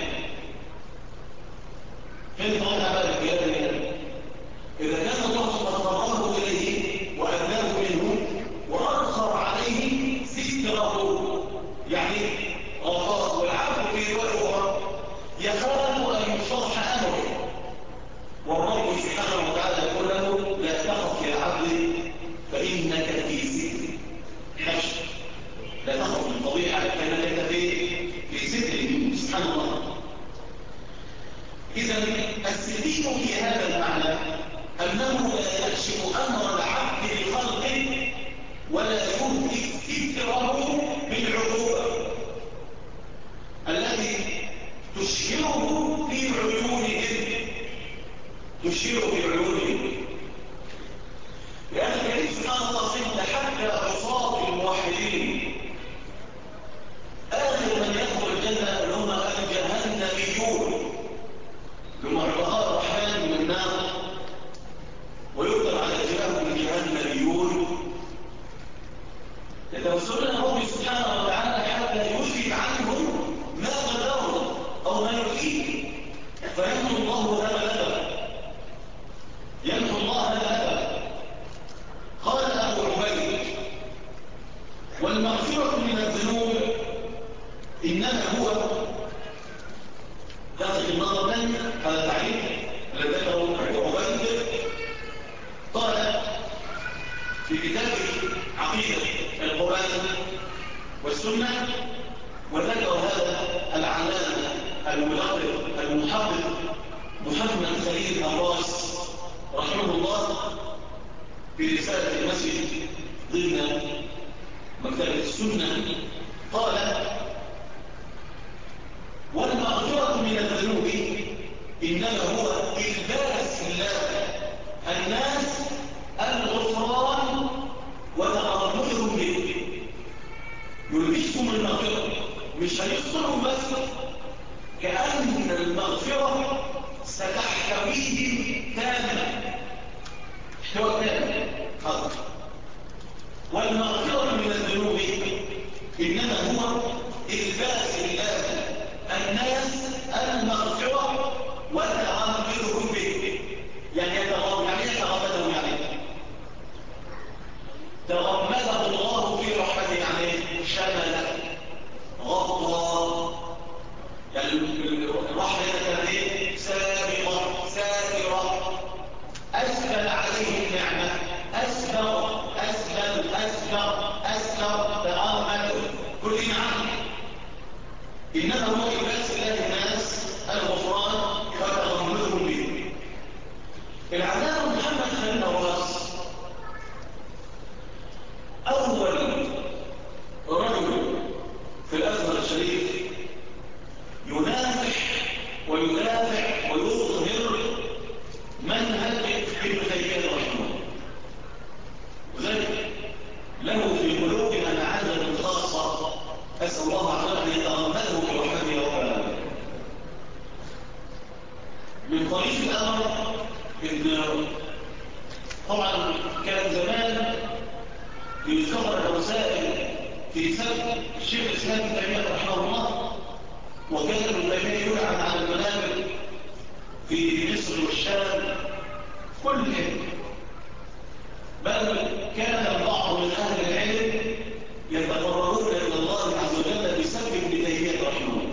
فين الفضيحة بقى الكلام ده؟ إذا كان الله قد قربه إليه وأداه منه وأرخر عليه ستره، يعني غفار والعفو في رواية يخاف أن يصلح أمره، والرب سبحانه وتعالى يقول له لا تخف يا عبدي فإنك في ستر حشر، لا تخف من فضيحة فإنك في ستر سبحان الله. إذا الستير في هذا المعنى أنه لا يكشف أمر العبد لخلقه ولا يهدي ستره بالعقوبة التي تشهره في عيونهم، تشهره في عيونهم. لأن الكريم سبحانه الله سبحانه حتى عصاة الموحدين آخر من يدخل الجنة اللي هم الجهنميون، اللي هم عبقاء الرحمن من النار، ويكتب على جباههم الجهنميون، يتوسلون ربي سبحانه وتعالى حتى يشفي عنهم ما غدروا أو ما يؤذيه، فيمحو الله هذا الأثر، يمحو الله هذا الأثر. قال أبو عبيد والمغفرة من الذنوب إنما هو ذات النظر هذا تعريف الذي ذكره أبو عبيد قال في كتاب عقيدة القرآن والسنة، وذكر هذا العلامة الملقب المحقق محمد خليل الراس رحمه الله في رسالة المسجد ضمن مكتبة السنة، قال والمغفرة من الذنوب إنما هو إلباس الله الناس الغفران وتقربهم به، يلبسهم المغفرة، مش هيصلهم بس، كأن المغفرة ستحتويهم تاما، احتوى تاما خلق. والمغفرة من الذنوب إنما هو إلباس الله الناس المغفرة وتغمدهم به، يعني يتغمدهم يعني تغمده الله في رحمته، يعني شمل غطى، يعني الرحمة كانت ايه؟ سابقة سابرة، أسبل عليه النعمة، أسبل تغمده كل نعم. إنما هو إلباس الله الناس الغفران وتغمدهم به. العلامة محمد خليل الراس أول رجل في الأزهر الشريف ينافح ويدافع ويظهر منهج ابن تيمية رحمه الله، وذلك له في قلوبنا معاني خاصة، أسأل الله عز وجل أن يتغمده برحمته رب العالمين. من طريق الأمر إن طبعا كان زمان يذكر الرسائل في سبب الشيخ الإسلام ابن تيمية رحمه الله، وكان ابن تيمية يلعن على المنابر في مصر والشام كل حين، بل كان البعض من أهل العلم يتقربون إلى الله عز وجل بسبب ابن تيمية رحمه الله،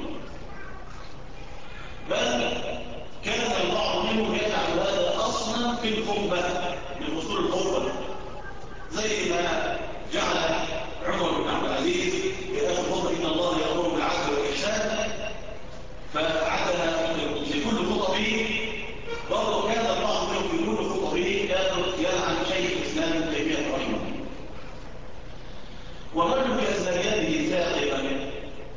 بل كان البعض منهم يجعل هذا أصلا في القربة من أصول القربة، زي ما جعل عمر بن عبد العزيز يقول إن الله يأمر بالعدل والإحسان فعدل في كل خطبه، برضه كان البعض منهم في كل خطبه كان يلعن شيخ الإسلام ابن تيمية رحمه الله. ومن بأسبابه ثاقبا،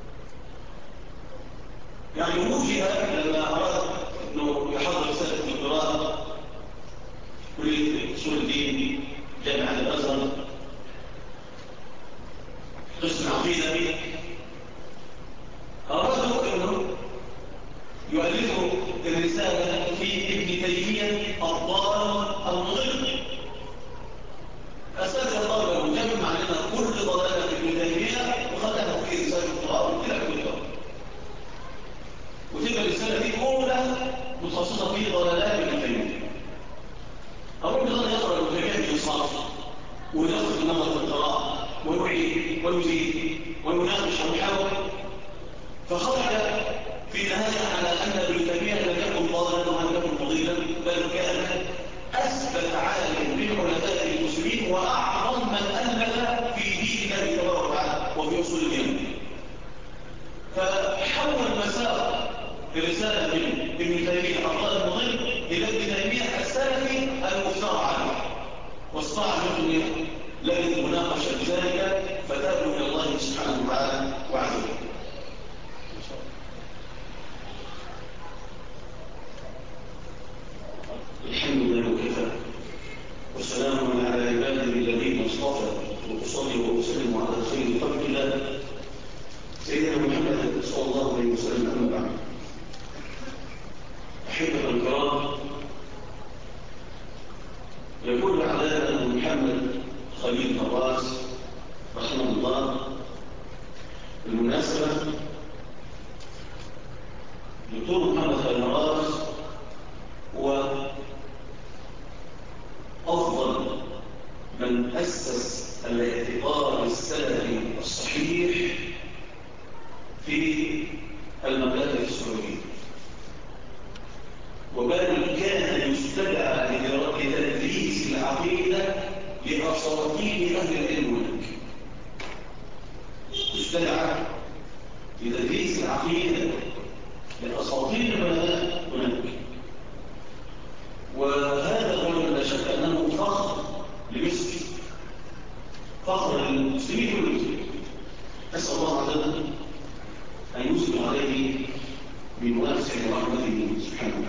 يعني وجه لما أراد أنه يحضر رسالة الدكتوراه كلية أصول الدين جامعة الأزهر قسم عقيدة، أرادوا أنه يؤلفوا الرسالة في ابن تيمية الضال المضل، أساس الله له جمع لنا كل ضلالة ابن تيمية وخلقه في رسالة الدكتوراه وكلا كتب. متخصصة في ضلالات ابن تيمية. الرجل ظل يقرأ ابن تيمية في إنصاف ويدرس النظر في القراءة ويعيد ويزيد ويناقش ويحاول، فخرج في نهاية على أن ابن تيمية لم يكن ضالا ولم يكن مضلا، بل كان أثبت عالم من علماء المسلمين وأعظم من ألف في دين الله تبارك وتعالى وفي أصول الدين. فحول مسار برسالة من ابن تيمية الضال المضل إلى ابن تيمية السلفي المفترى عليه، واستطاع منه لجنة مناقشة بذلك فتابوا إلى الله سبحانه وتعالى وعز وجل. الحمد لله وكفى والسلام على عباده الذين اصطفى، واصلي واسلم على خير خلق الله سيدنا محمد صلى الله عليه وسلم. اما بعد، احبه الكرام، يقول بعدنا محمد خليل فراس رحمه الله بالمناسبه دكتور محمد خليل فراس هو أفضل من أسس الاعتقاد السلفي الصحيح في المملكة السعودية، وبل كان يستدعى لتدريس العقيدة لأساطين أهل العلم هناك. يستدعى لتدريس العقيدة لأساطين العلماء هناك، وهذا الرجل لا شك أنه فخر لمصر، فخر للمسلمين والمسلمين. أسأل الله عز وجل أن يسلم عليه من واسع رحمته سبحانه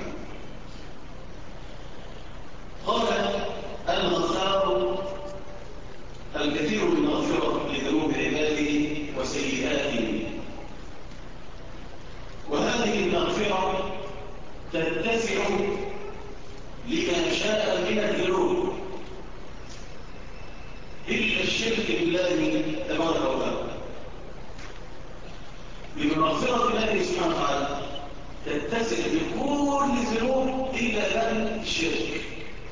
وتعالى. قال الغفار الكثير من المغفرة لذنوب عباده وسيئاتهم، وهذه المغفرة تتسع لما شاء من الذنوب إلا الشرك بالله تبارك وتعالى. بمغفرة الله سبحانه وتعالى تتسع لكل الذنوب إلا ذنب الشرك.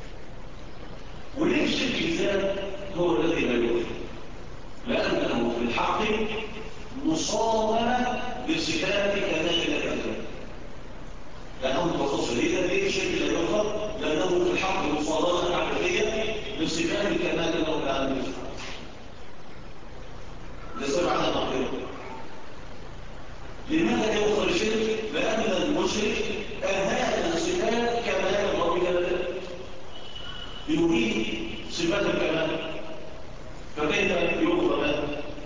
وليه الشرك بالذات هو الذي لا يغفر؟ لأنه في الحق مصادمة لصفات كمال الله، لأنه مخصوص ليه الشرك لا يغفر؟ لأنه في الحق مصادمة حقيقية لصفات كمال الله تعالى. لسبب على المغفرة. لماذا يغفر الشرك؟ لأن المشرك أهان صفات كمال الله تعالى، يريد صفات الكمال، فكيف يغفر له؟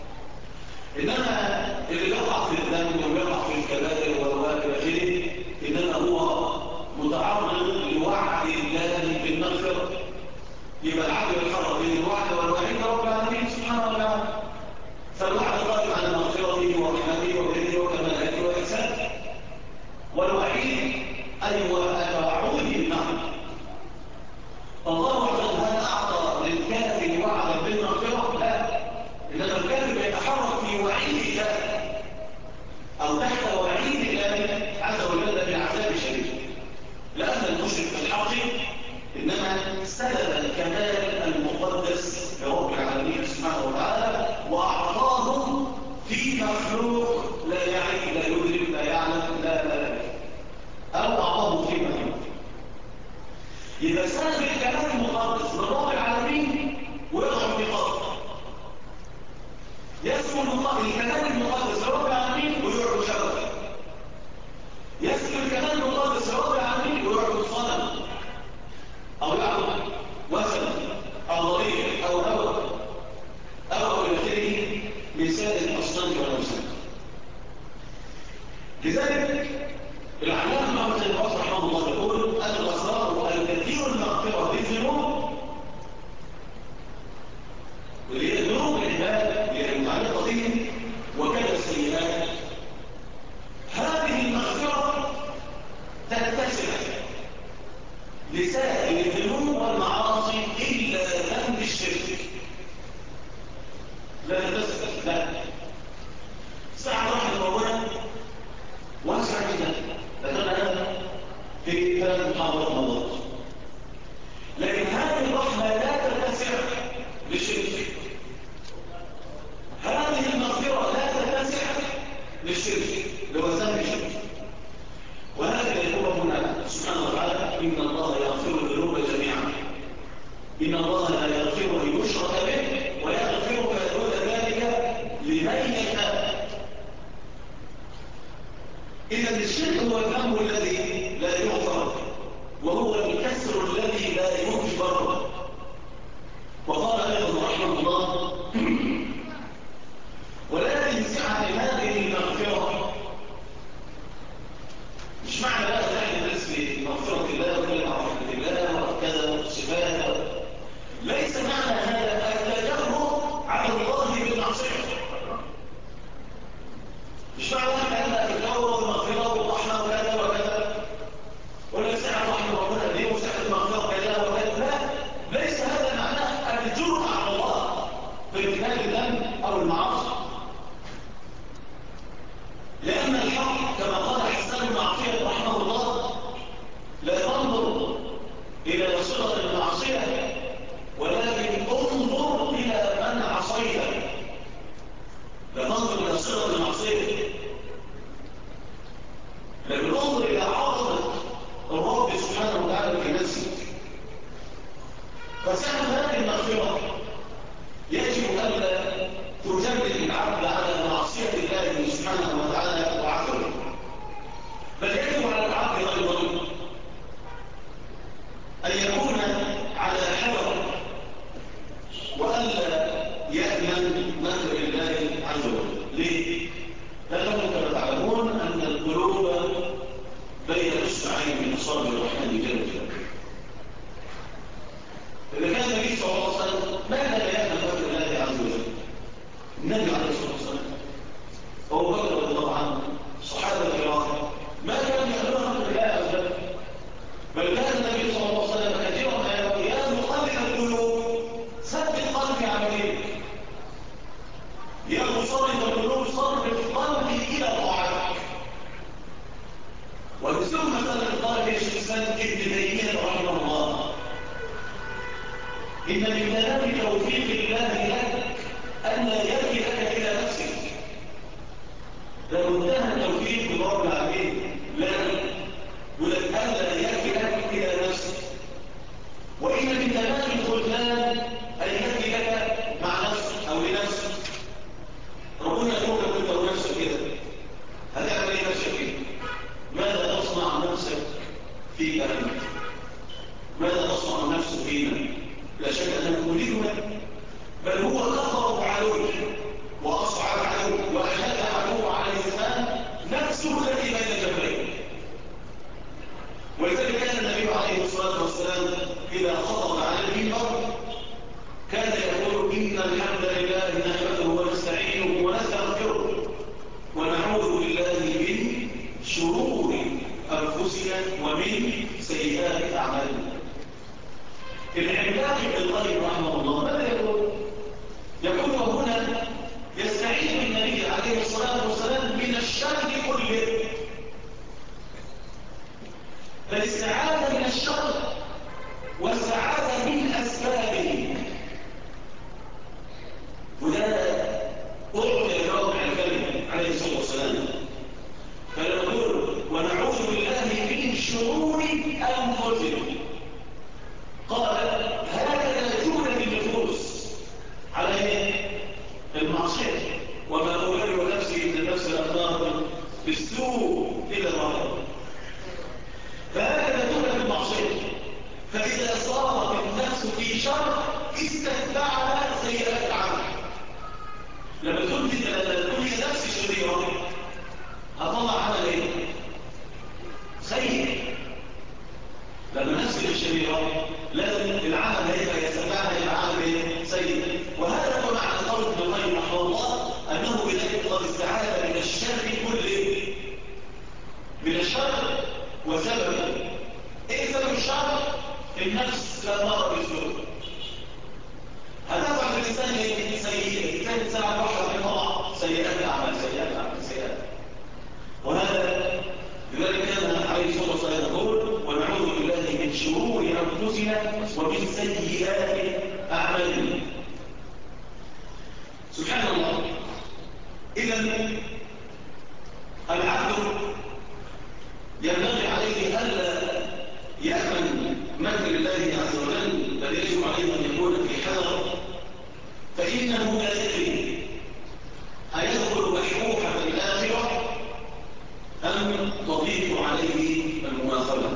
إنما اللي يقع في الذنب ويقع في الكبائر والى اخره إنما هو متعرض لوعد الله بالمغفرة. يبقى العبد يتحرك بين الوعد والوعيد رب العالمين سبحانه وتعالى. فالوعد قائم على مغفرته ورحمته وبره وكمالاته وإحسانه، والوعيد وعوده بالنعم. الله عز وجل هل أعطى للكافر وعدا بالمغفرة؟ لا، إنما الكافر يتحرك في وعيد الله أو تحت وعيد الله عز وجل بالعذاب الشديد، لأن المشرك في الحق إنما سلب الكمال المقدس لرب العالمين سبحانه وتعالى وأعطاه في مخلوق لا يعي لا يدرك لا يعلم لا أو أعطاه في مخلوق. إذا سلب الكمال المقدس لرب العالمين ويضع في قدر يسمى الكمال المقدس لرب العالمين ويعبد شبكه، يسمى الكمال المقدس لرب العالمين ويعبد صنم أو يعبد وثن أو ضريح أو هوى أو إلى آخره من سائر الأصنام والأوثان. لذلك العلامة محمد خليل فراس رحمه الله يقول أن الأسرار الكثير المغفرة للذنوب، واللي هي ذنوب العباد اللي هي المتعلقة بهم وكذا السيئات، هذه المغفرة تتسع لسائر الذنوب والمعاصي إلا ذنب الشرك. لا تتسع، لا ساعة واحدة موجودة واسعة جدا، لكن هذا في كانت محاضرات مضت. لكن هذه الرحمة لا تتسع للشرك، هذه المغفرة لا تتسع للشرك لوزن الشرك. وهذا يقول ربنا سبحانه وتعالى: إن الله يغفر الذنوب جميعا، إن الله لا يغفر أن يشرك به ويغفر ما دون ذلك لمن يشاء. إذا الشرك هو الذنب الذي لا يغفر، وهو الكسر الذي لا يجبر. وقال أيضا رحمه الله: ولكن سعة هذه المغفرة، مش معنى بقى نحن الناس في مغفرة الله وكلمة رحمة الله وكذا والصفات، ليس معنى هذا التجرؤ على الله بالمعصية. مش معنى أن التجرؤ والمغفرة والرحمة وكذا وكذا، ولا سعة رحمة ربنا دي وسعة المغفرة كذا وكذا، لا، ليس هذا معناه الجرأة على الله بارتكاب الذنب أو المعاصي. لأن الحق كما قال حسان بن عطية رحمه الله: لا تنظر إلى صيغة المعصية ولكن انظر إلى من عصيته. لا تنظر إلى صيغة المعصية لكن انظر إلى عظمة الرب سبحانه وتعالى في نفسك. فسعة هذه المغفرة يجب ألا تجرد العبد على معصية الله سبحانه وتعالى وعفوه، بل يجب على العبد أيضا أن يكون على حذر وألا يأمن مكر الله عز وجل. ليه؟ لأنكم كما تعلمون أن القلوب بين إصبعين من أصابع الرحمن جل جلاله. إذا كان النبي صلى الله عليه وسلم ماذا لا يأمن مكر الله عز وجل؟ النبي عليه الصلاة والسلام أبو بكر رضي الله عنه، الصحابة الكرام، ما كانوا يأمنون مكر الله عز وجل، بل كان النبي صلى الله عليه وسلم كثيرا ما يقول: يا مقلب القلوب ثبت قلبي على دينك، يا مصرف القلوب صرف قلبي إلى طاعتك. ثم مثلا قال يا شيخ الإسلام ابن تيمية رحمه الله: إن من كلام توفيق الله لك أن لا يكلك إلى نفسك. ده منتهى التوفيق من رب العالمين، لا يقول لك أن لا يكلك إلى نفسك. وإن من تمام الخذلان أن يكلك مع نفسك أو لنفسك. ربنا يقول لك أنت ونفسك كده، هتعمل إيه نفسك كده؟ ماذا تصنع نفسك فيك أنت؟ ماذا تصنع نفسك فينا؟ لا شك أننا نريدنا، بل هو أخرج عدو وأصعد عدو وأشد عدو على الإنسان نفسه التي بين جنبيه. ولذلك كان النبي عليه الصلاة والسلام إذا خطب على المنبر كان يقول: إن الحمد لله نحمده ونستعينه ونستغفره ونعوذ بالله من شرور أنفسنا ومن سيئات أعمالنا. العملاق ابن القيم رحمه الله ماذا يقول؟ يقول: وهنا يستعيذ النبي عليه الصلاة والسلام من الشر كله، فالاستعاذة من الشر والسعادة من أسبابه. وده أعطي الجواب عن الكلمة عليه الصلاة والسلام، فنقول: ونعوذ بالله من شرور أنفسنا. قال: هكذا جملة النفوس على المعصية، وما أبرئ نفسي إن النفس لأمارة بالسوء إلا ما رحم. فهكذا جملة المعصية، فإذا صارت النفس في شر استتبعها سيئات العمل. لما تكون نفس شريرة هطلع عمل ايه؟ سيء. لما نفس الشريرة لازم العمل هيبقى يتبعها الى عمل ايه؟ سيء. وهذا هو معنى قول ابن القيم رحمه الله انه بذلك قد استعاذ من الشر كله، من الشر وسببه. ايه سبب الشر؟ النفس لأمارة بالسوء. هتفعل الإنسان سيئة، كانت ساعة واحدة من طبعا سيئات الأعمال، سيئات الأعمال، سيئات. وهذا لذلك كان عليه الصلاة والسلام يقول: ونعوذ أنفسنا ومن سيئات أعمالنا. سبحان الله. إذن العبد ينبغي عليه ألا يأمن مكر الله عز وجل، بل يجب عليه أن يكون في حذر، فإنه لا يدري أيدخل بحبوحة الآخرة أم تضيق عليه المماثلة.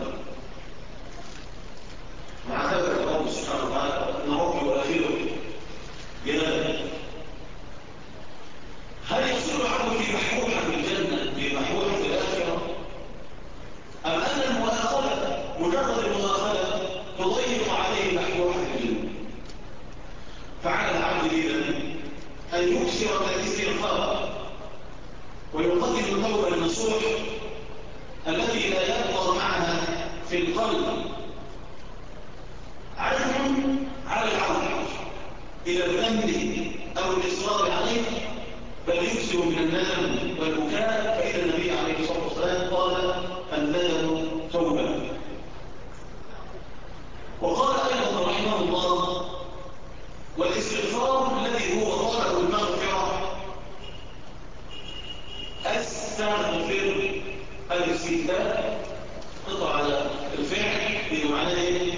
مع ذلك الله سبحانه وتعالى أن ربي وآخره ينام. هل يصير العبد في بحبوحة الجنة في بحبوحة الآخرة، أم أن المؤاخذة مجرد المؤاخذة تضيق عليه بحبوحة الجنة؟ فعلى العبد إذن أن يكسر الاستغفار ويقدم التوبة النصوح التي لا يبقى معها في القلب عزم على العودة إلى الذنب أو الإصرار عليه، بل يكسر من الندم والبكاء، فإذا النبي عليه الصلاة والسلام قال الندم توبة. وقال أيضا رحمه الله والاستغفار الذي هو طلب المغفرة استغفر الاستهداء قطع على الفعل بمعنى ايه؟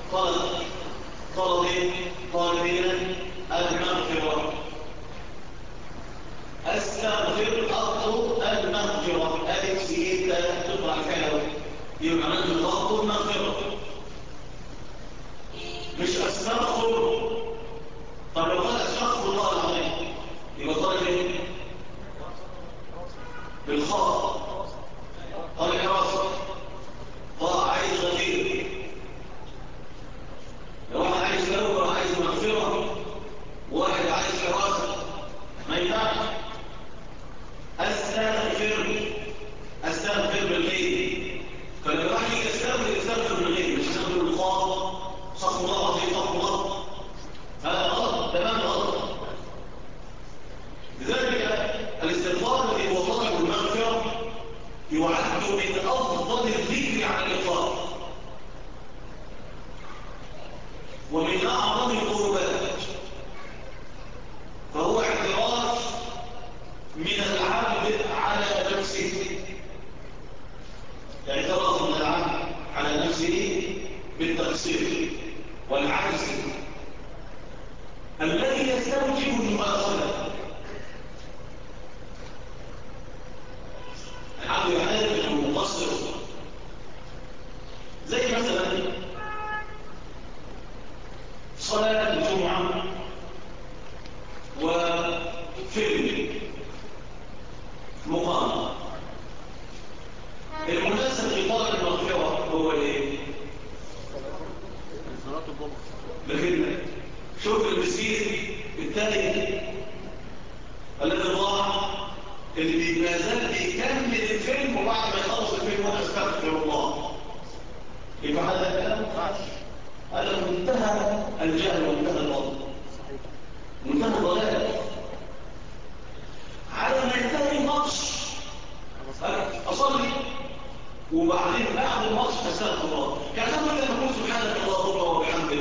طلب ايه؟ طالبين المغفرة. استغفر اطلب المغفرة الاستهداء قطع الفعل بمعنى اطلب المغفرة، مش استغفر. طب لو قال استغفر الله العظيم يبقى طالب ايه؟ بالخاء طالب حراسة عايز غفير. لو واحد عايز توبة عايز مغفرة وواحد عايز حراسة ما ينفعش. استغفر بالغير. فلما واحد يجي يستغفر بالغير مش يستغفر بالخاء صف الله في صف الله، هذا غلط تمام غلط. لذلك الاستغفار الذي هو طلب المغفرة يعد من أفضل الذكر على الإطلاق ومن أعظم القربات، فهو اعتراف من العبد على نفسه، اعتراف من العبد على نفسه بالتقصير والعجز الذي يستوجب المؤاخذة. العبد يحتاج أن مقصر، زي مثلا صلاة الجمعة وفيلم مقام. المناسب في طلب المغفرة هو ايه؟ صلاة الجمعة. لكن شوف المسكين الثاني الذي ضاع اللي ما زال بيكمل الفيلم وبعد ما يخلص الفيلم وانا استغفر الله، يبقى هذا كلام هذا منتهى الجهل ومنتهى الضلال، منتهى الضلال. على ما ينتهي الماتش اصلي وبعدين بعد الماتش استغفر الله، كان لما نقول سبحانك اللهم وبحمدك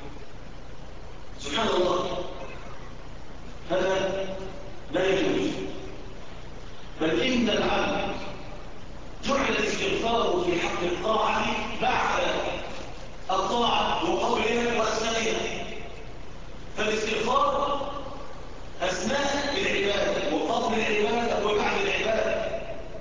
سبحان الله، هذا لا يجوز. بل إن العبد جعل الاستغفار في حق الطاعة بعد الطاعة وقبلها وأثنائها. فالاستغفار أثناء العبادة وقبل العبادة وبعد العبادة،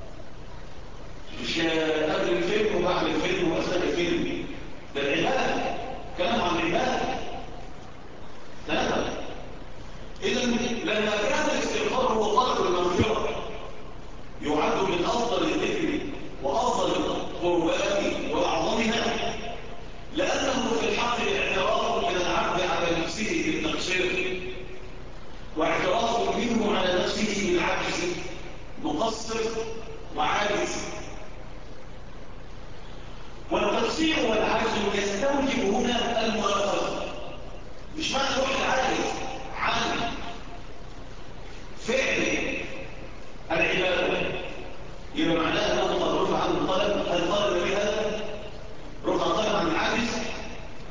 مش قبل الفيلم وبعد الفيلم وأثناء الفيلم. ده العبادة، كلام عن العبادة. ثلاثة. إذن لما كان الاستغفار هو طلب المغفرة يعد من أفضل الذكر وأفضل القربات وأعظمها، لأنه في الحق اعتراف من العبد على نفسه بالتقصير، واعتراف منه على نفسه بالعجز، مقصر وعاجز. والتقصير والعجز يستوجب هنا المؤاخذة. مش معنى واحد عاجز عن فعل العبادة يبقى معناها أنه قد رفع عنه الطلب. الطلب بهذا رفع الطلب عن العاجز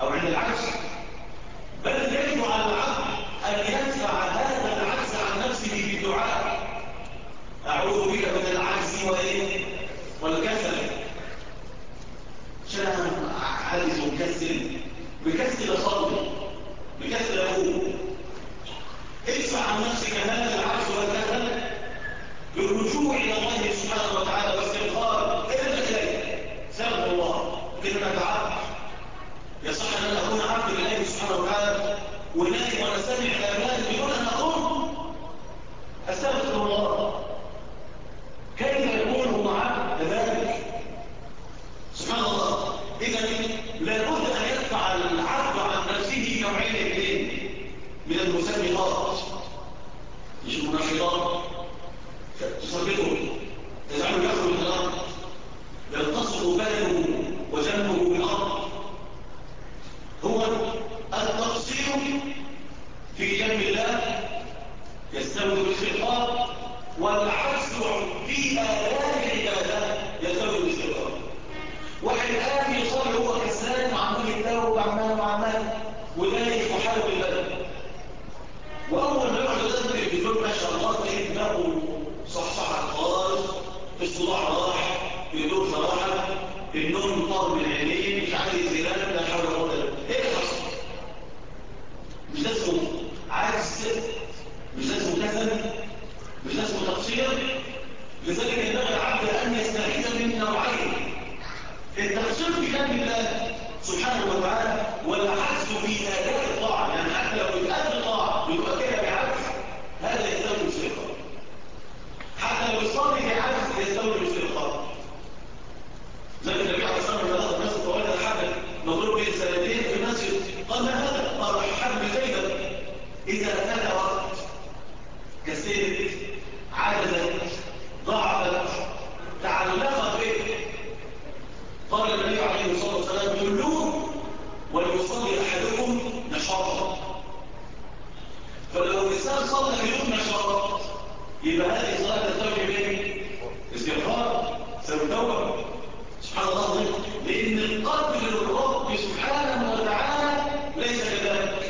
ودايخ وحاله بالبلد. واول ما يقعد قدام التلفزيون ما شاء الله تلاقي دماغه صحصحت خالص، الصداع راح، الهدوء صراحه، النوم طار من عينيه، مش عايز ينام، لا حول ولا قوه الا بالله. ايه اللي حصل؟ مش ده اسمه عجز؟ مش ده اسمه كسل؟ مش ده اسمه تقصير؟ لذلك ينبغي العبد ان يستعيذ من نوعين: التقصير في جنب الله سبحانه وتعالى، والعجز في اداء الطاعه. يعني حتى لو بيؤدي الطاعه بيبقى كده بعجز، هذا يستوجب الاستغفار. حتى لو يصلي بعجز يستوجب الاستغفار. زي النبي عليه الصلاه والسلام لما نزل طوال الحبل مضروب بين سنتين في المسجد، قال ما هذا؟ قال حبل زينب اذا فترت كسرت عجزت ضعفت تعلقت به. قال النبي عليه الصلاه والسلام كلوه وليصلي احدكم نشاطا. فلو الانسان صلى بدون نشاط يبقى هذه صلاه تستوجب ايه؟ استغفار، سوى توبه. سبحان الله، لان القلب للرب سبحانه وتعالى ليس كذلك.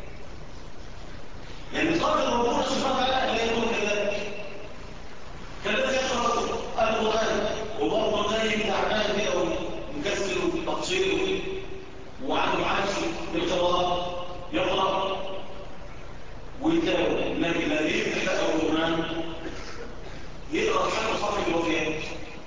يعني قلب ربنا سبحانه وتعالى لا يكون كذلك. كذلك يقرأ القرآن وبرضه نايم تعبان كده ومكسل وتقصير وعنده عجز بالقراءة، يقرأ ويتلاوى، لكن لا يفتح له القرآن يقرأ حتى صفحة الوفيات،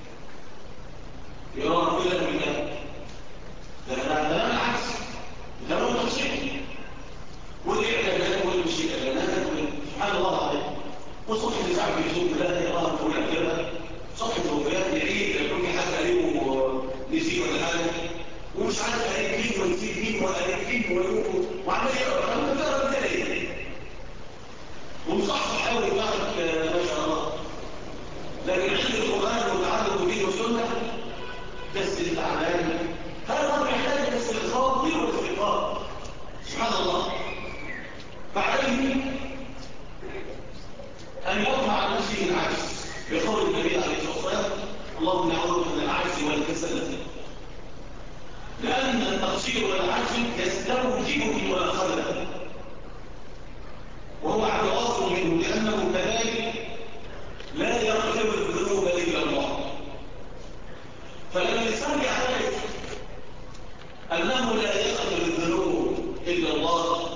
يقرأ كل الكتاب. ده العكس، ده هو تقصير. والإعلانات والمشيئات سبحان الله العظيم. وصفحة الإسعاف في يوتيوب لا يقرأها بقول كده، صفحة الوفيات يعيد يكون في حد قريبه نسيه ولا حاجة، ومش عارف قريب مين ونسيب مين وقريب مين وعمال يقرأ. أنت بتقرأ كده ليه؟ ومصحصح قوي دماغك ما شاء الله. لكن عند القرآن والتعلق به والسنة تسل الأعمال، هذا الأمر يحتاج الاستغفار والاستغفار. سبحان الله. فعليه أن يرفع عن نفسه العجز بقول النبي عليه الصلاة والسلام: اللهم نعوذ من العجز والكسل. لأن التقصير والعجز يستوجب المؤاخذة، وهو اعتراض منه لأنه كذلك لا يغفر الذنوب إلا الله. فلما الإنسان يعترف أنه لا يغفر الذنوب إلا الله،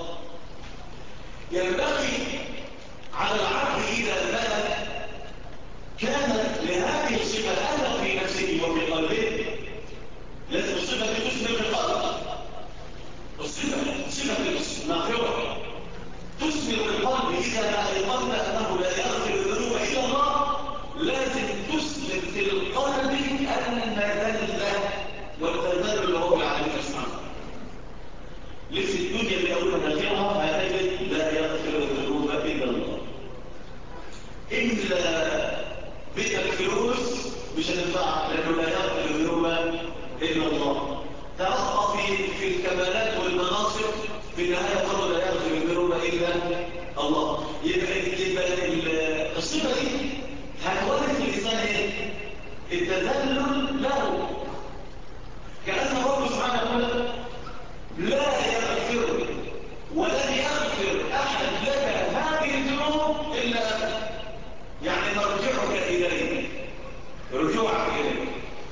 ينبغي على العبد إذا بلغ كانت لهذه الصفة أثر في نفسه وفي قلبه. لازم الصفة دي تثمر في القلب. صفة المغفرة تثمر في القلب. إذا ما أيقنت أنه لا يغفر الذنوب إلا الله، لازم تثمر في القلب المذلة والتذلل لرب العالمين سبحانه. ليس الدنيا بأول مناخرها هتجد لا يغفر الذنوب إلا الله. إلا بدك فلوس مش هتنفع، لأنه لا يغفر الذنوب إلا الله. ترقى في الكمالات والمناصب، في النهاية برضه لا يغفر الذنوب إلا الله. يبقى الصفة دي هتولد في الإنسان إيه؟ التذلل له، كأن الله سبحانه وتعالى لا يغفر ولن يغفر أحد لك هذه الذنوب إلا أنت. يعني نرجعك إليه، رجوعك إليه.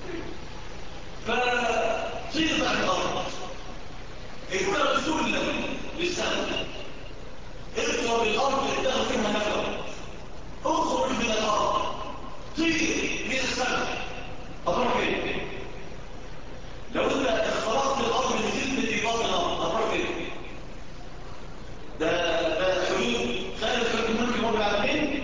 فصير عن الأرض اختار سلم للسنة، اختار الأرض اختار فيها نفر، اخرج من الأرض، طير من السنة. أطرح فين؟ لو انت اخترقت الأرض من جلد في باطن الأرض أطرح فين؟ ده حدود خارج الملك رب العالمين.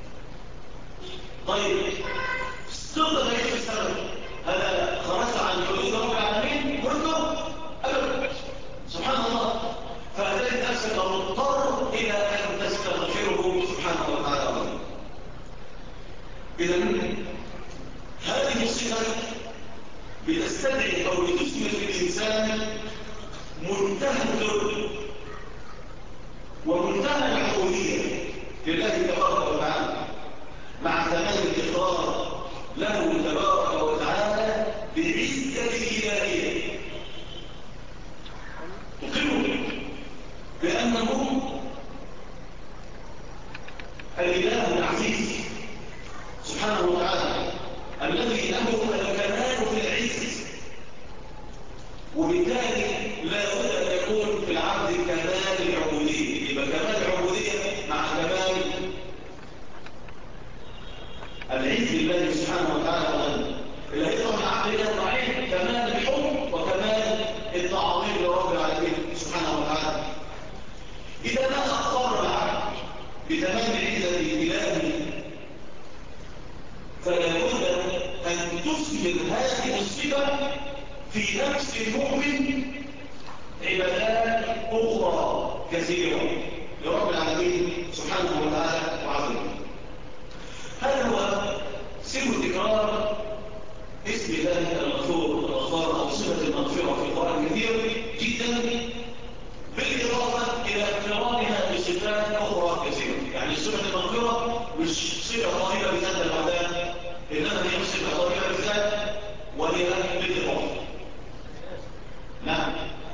طيب تقدر تعيش في السماء، هذا خرجت عن حدود رب العالمين ملكه ابدا. سبحان الله. فهتجد نفسك مضطر الى ان تستغفره سبحانه وتعالى. اذا هذه الصفه بتستدعي او بتثمر في الانسان منتهى الذل ومنتهى العبوديه لله تبارك وتعالى، مع تمام الإقرار له تبارك وتعالى بعزة الإلهية. تقره بتمام عزة إلهه، فلا بد أن تثمر هذه الصفة في نفس المؤمن عبادات أخرى كثيرة لرب العالمين سبحانه وتعالى وعز وجل. هذا هو سر تكرار اسم الله الغفور الغفار أو صفة المغفرة في القرآن كثير جدا، بالإضافة إلى اقترانها بصفات أخرى كثيرة. يعني صفة المغفرة مش صفة قائمة بذات الوحدان، إنما هي صفة قائمة بالذات وهي بالإضافة. نعم.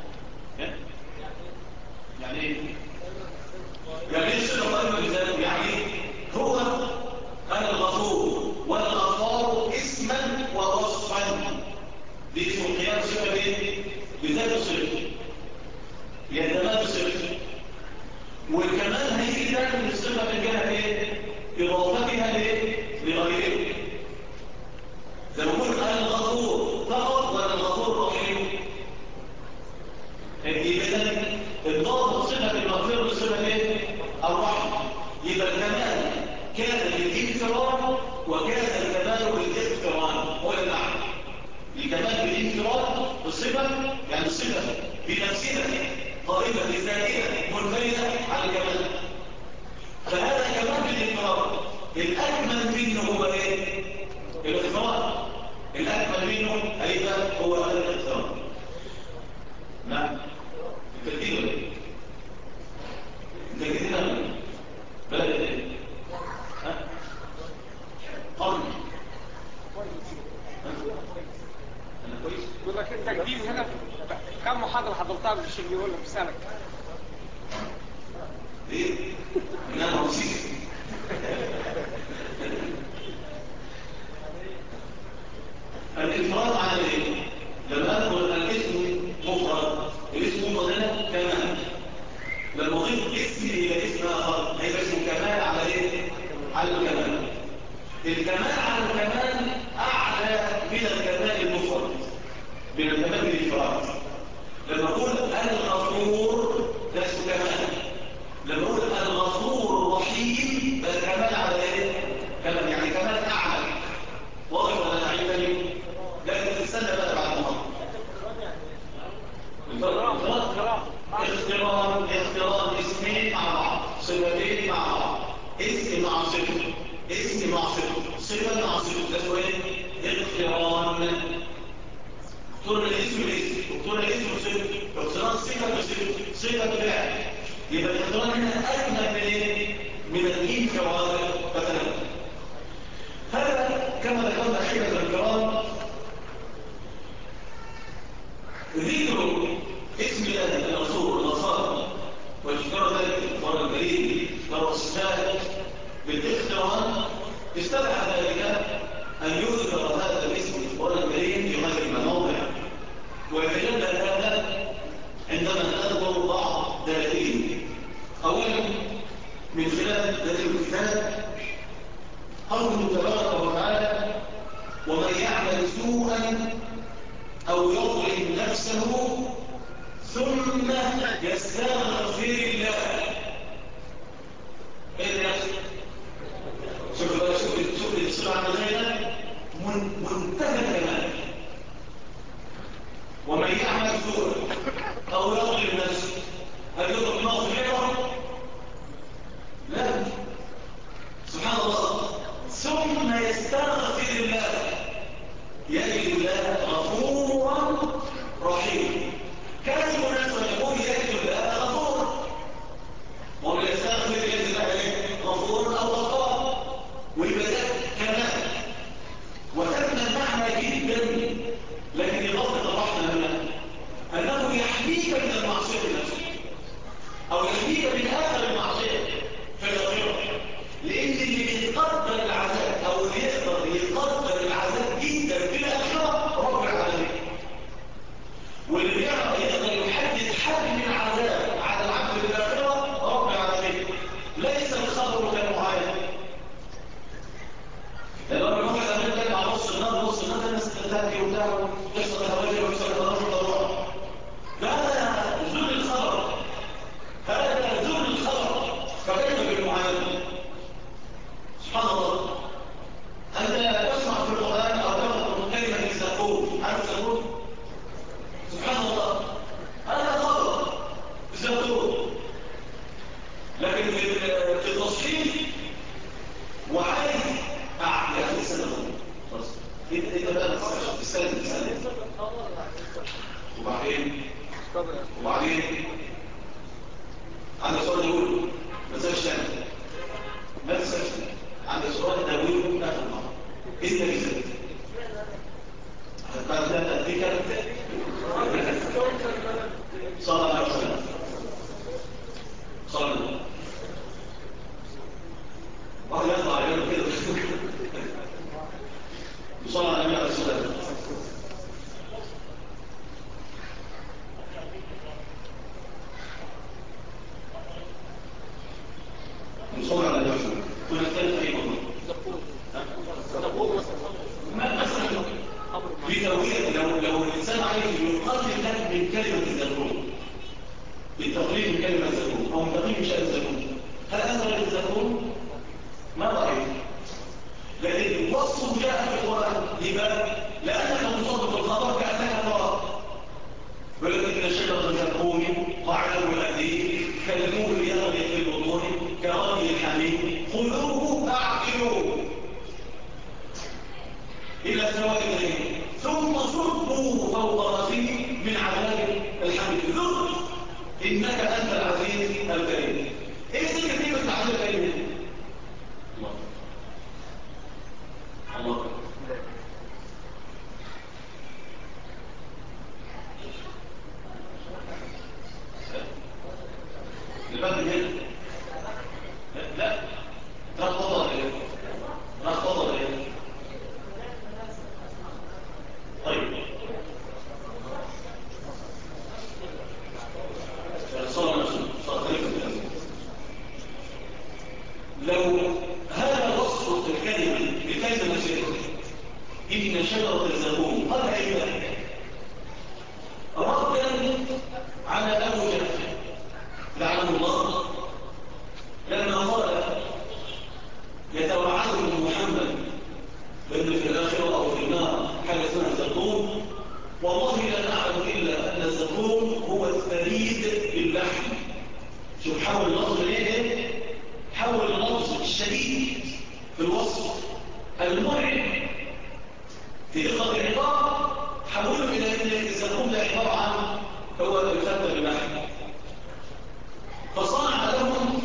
يعني ايه؟ يعني ايه صفة قائمة بالذات؟ يعني هو الغفور والغفار اسما ووصفا، دي اسم القيام صفة ايه؟ بذات الصفة، يتمام الصفة. والكمال هيجي ده من الصفة من جهة ايه؟ إضافتها ايه؟ لغيره. زي ما قلت الغفور فقط ولا الغفور رحيم؟ إذا الضابط صفة المغفرة بصفة ايه؟ الرحمة. يبقى الكمال كان بالانفراد وكان الكمال بالاقتران، هو المعنى. الكمال بالانفراد الصفة، يعني الصفة بنفسها قائمة بذاتها منفردة على الكمال، فهذا كمال بالانفراد. الأكمل منه هو ايه؟ الاقتران. الأكمل منه أيضا هو الاقتران. نعم. الترتيب ولا ايه؟ الترتيب ولا ايه؟ بلد ايه؟ ها؟ قرن. انا كويس. يقول لك التجديد هنا كم محاضرة حضرتها بالشيء يقول لك بسنة؟ ليه؟ انا بسيط. الانفراد على ايه؟ لما اذكر الاسم مفرد، الاسم مفرد هنا كمال. لما اضيف اسم الى اسم اخر هيبقى اسمه كمال على ايه؟ على الكمال. الكمال على الكمال اعلى من الكمال المفرد، من الكمال الانفراد. لما اقول الغفور ده اسمه كمال. لما اقول الغفور الرحيم ده كمال على ايه؟ كمال، يعني كمال اعلى. واضح ولا تعيبني؟ لكن تستنى بقى بعد المحاضرة. اختراق اسمين مع بعض، صفتين مع بعض، اسم مع صفة، اسم مع صفة، صفة مع صفة، ده اسمه ايه؟ اقتران. اختار الاسم بالاسم، واختار الاسم بصفة، اقتران صفة بصفة، صفة بفعل. يبقى الاقتران هنا اجمل من ايه؟ من الانفراد مثلا. هذا كما ذكرنا حينما الكرام ذكر اسم الله الغفور الغفار وذكر ذلك في القرآن الكريم، ذكر الصفات بالاقتران، استدعى ذلك أن يذكر هذا الاسم في القرآن الكريم في غير المواضع. ويتجلى هذا عندما نذكر بعض دلائله. أولا من خلال دليل الكتاب قوله تبارك وتعالى: ومن يعمل سوءا أو يظلم نفسه ثم يستغفر الله. ايه نفسه؟ شوف الصلاة على ذلك منتهى الكمال. ومن يعمل سوءا أو يظلم نفسه، هل يظلم مغفرة؟ لا، سبحان الله. ثم يستغفر الله يجد الله غفورا رحيما. كان المناسبة يقول يجد الله غفورا، ومن يستغفر يجد الله غفورا أو غفارا، والبداء كمال وتم المعنى جدا. لكن يغفر الرحمة هنا أنه يحميك من المعصية نفسها، أو يحميك من آخر المعصية في الآخرة. لأن اللي بيقدر العذاب أو اللي يقدر العذاب جدا في الآخرة رب العالمين، واللي يقدر يحدد حجم العذاب على العبد في الآخرة رب العالمين، ليس الخبر كالمعاينة. لو الواحد عمل لك على نص النار الناس تتاكي وتاكل تحصل هواجر ويحصل تضرر وضروع، هذا زول الخبر، هذا زول الخبر. فكيف بالمعاينة؟ الزبون؟ سبحان الله، هذا خطأ الزبون. لكن في التصحيح وعايز ياخد السنة خلاص. انت بقى تستنى وبعدين عندك سؤال يقول ما تسألش تاني، ما تسألش تاني. عندك سؤال تقول آخر مرة انت بذات بعد ده تأتيك صلى الله عليه وسلم. صلى الله واحد يطلع يقول كده وصلى على النبي عليه الصلاة والسلام. وصلى على النبي كنا نتكلم في ايه والله؟ في توجيه لو الانسان عايز يقلل لك من كلمه الزبون، بالتقليل من كلمه الزبون او من تقليل من شان الزبون، هل انت غير الزبون؟ ما رايك؟ لكن وصفه جاء في القران لماذا؟ لانك مصاب بالخطر كانك ترى ولكن شجره الزقوم طعام الاثيم كالمول يغلي في البطون كغلي الحميم خذوه فاعقلوه إلى سواء الجحيم ثم صبوا فوق راسه من عذاب الحميم ذق إنك أنت العزيز الكريم. إيه سنة كلمة العزيز الكريم؟ الله الباب هنا لا تفضل إيه تفضل إيه. طيب لو هذا وصف الكلمة بكلمة شجرة إن شجرة الزقوم قال أيضا ردا على أبو جهل لعنه الله لما قال يتوعدكم محمد بأن في الآخرة أو في النار حاجة اسمها الزقوم، والله لا نعلم إلا أن الزقوم هو الثريد باللحم. شوف حول اللفظ ليه؟ حول اللفظ الشديد في الوصف المرعب في دقة العبارة، حوله إلى أن الزقوم ده عبارة عن هو الفتة باللحم. فصنع لهم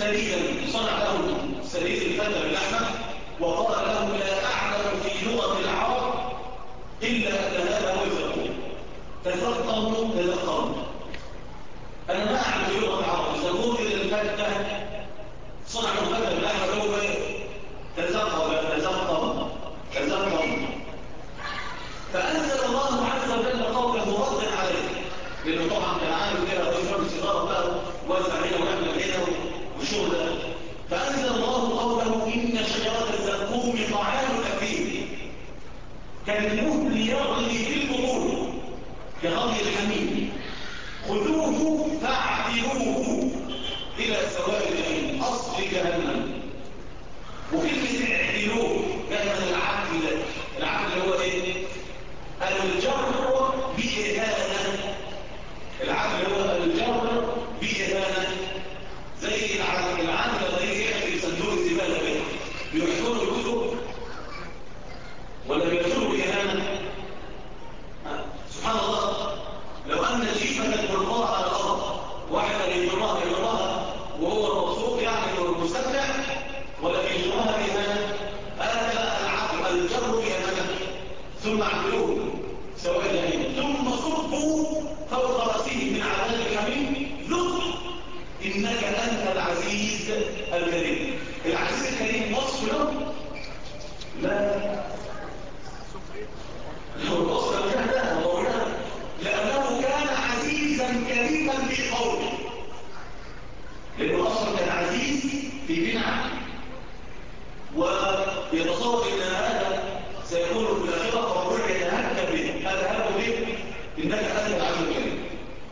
سريد الفتة باللحمة وقال لهم لا أعلم في لغة العرب إلا أن هذا هو الزقوم. تذكروا أنا ما أعلم في لغة العرب الزقوم إلى الفتة صنع الفتة باللحمة هو تذكر. فأنزل الله عز وجل قوله ردا عليه، لأنه طبعا كان عامل كده رجل سيجارة بقى وزع هنا ويعمل هنا والشغل ده. فأنزل الله قوله إن شجرة الزقوم طعام الأثيم كالمهل يغلي في البطون كغلي الحميم خذوه فاعتلوه إلى سواء الجحيم أصل جهنم. وكلمة اعتلوه كان العقل هو ايه؟ الجر بإهانة. العقل هو الجر بإهانة، زي العقل الذي يحكي صندوق الزبالة به بيحكروا الكتب ولا بيحكروا بإهانة. سبحان الله، لو أن جيفة المرضاة على الأرض واحدة يجرها وهو مبسوط يعني مستمتع ولا يجرها بإهانة، هذا العقل الجر بإهانة. ثم اعتلوه سواء الجحيم ثم صبوا فوق رأسه من عذاب الحميم ذق إنك أنت العزيز الكريم. العزيز الكريم وصف له؟ لا، هو الوصف له لأنه كان عزيزا كريما في قوله، لأنه أصلا كان عزيز في بنعه ويتصور أن هذا سيكون في الآخرة فالروح يتهكم به. هذا هكذا به إنك أنت العزيز الكريم.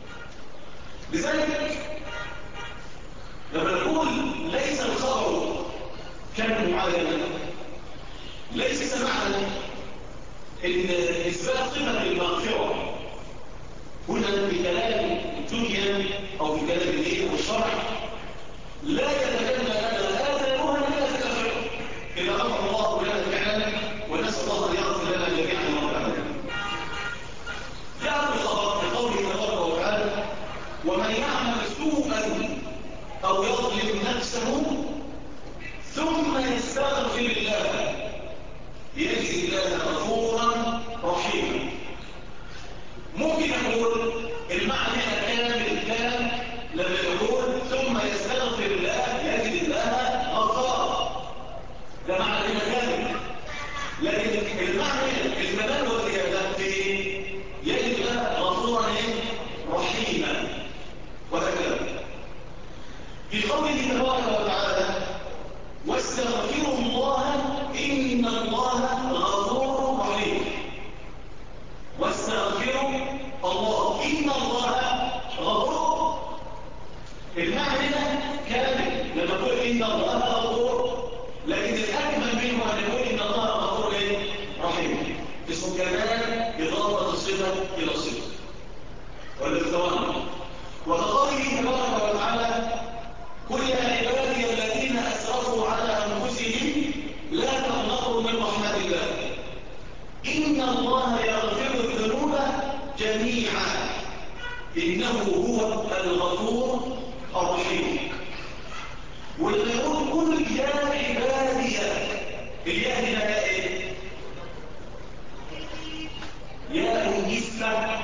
لذلك لما نقول ليس الخبر كان معينا، ليس معنى ان اثبات صفة المغفرة هنا في كلام الدنيا أو في كلام الدين والشرع لا يتكلم لنا آثارها إلا تكفر إذا غفر الله لنا فعلا ونسأل الله أن يغفر لنا جميعا رب العالمين. جاء الخبر بقوله تبارك وتعالى ومن يعمل سوءا أو يظلم نفسه ثم يستغفر الله يجد الله غفورا رحيما. ممكن نقول المعنى كان لما يقول ثم يستغفر الله يجد الله غفارا، ده معنى كامل. لكن المعنى الكمال والزيادة في يجد الله غفورا رحيما وهكذا. في قوله تبارك وتعالى واستغفروا الله إن الله غفور رحيم. واستغفروا الله إن الله غفور. المعنى كامل لما نقول إن الله غفور، لكن الأكمل منه أن نقول إن الله غفور رحيم. اسم كمال إضافة الصفة إلى الصفة والافتراض. وكقوله تبارك وتعالى قل يا عبادي الذين أسرفوا على أنفسهم لا تقنطوا من رحمة الله إن الله يغفر الذنوب جميعا إنه هو الغفور الرحيم. ولما يقول قل يا عبادي الياء هنا ايه؟ ياء النسبة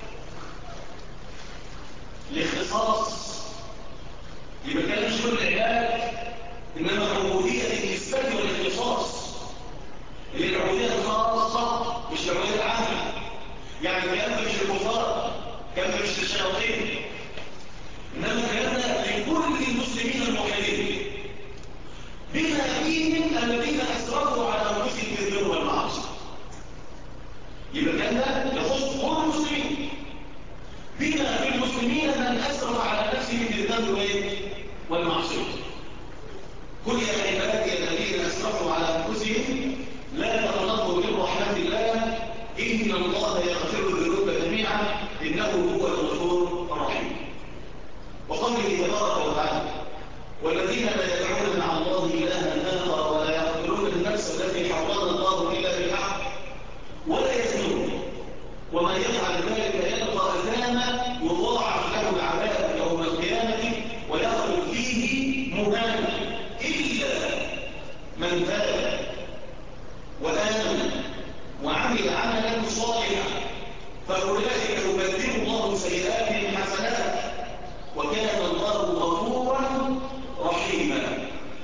لاختصاص، يبقى كان مش كل العباد انما عبودية النسبة والاختصاص اللي هي العبودية الخاصة مش العبودية العامة. يعني كان مش الكفار، كان مش الشياطين، انما كان لكل المسلمين الموحدين بما فيهم الذين اسرفوا على انفسهم بالذنوب والمعاصي. يبقى كان ده يخص كل المسلمين بما في المسلمين من اسرف على نفسه بالذنب والمعصيه. قل يا عبادي الذين اسرفوا على انفسهم لا تقنطوا من رحمه الله ان الله يغفر الذنوب جميعا انه هو الغفور الرحيم. وقوله تبارك وتعالى والذين لا يدعون مع الله إلها آخر ولا يقتلون النفس التي حرم الله إلا بالحق ولا يزنون ومن يفعل ذلك يلقى أثاما يضاعف له العذاب يوم القيامة ويخلد فيه مهانا إلا من تاب وآمن وعمل عملا صالحا فأولئك يبدل الله سيئاتهم حسنات وكان الله غفورا رحيما.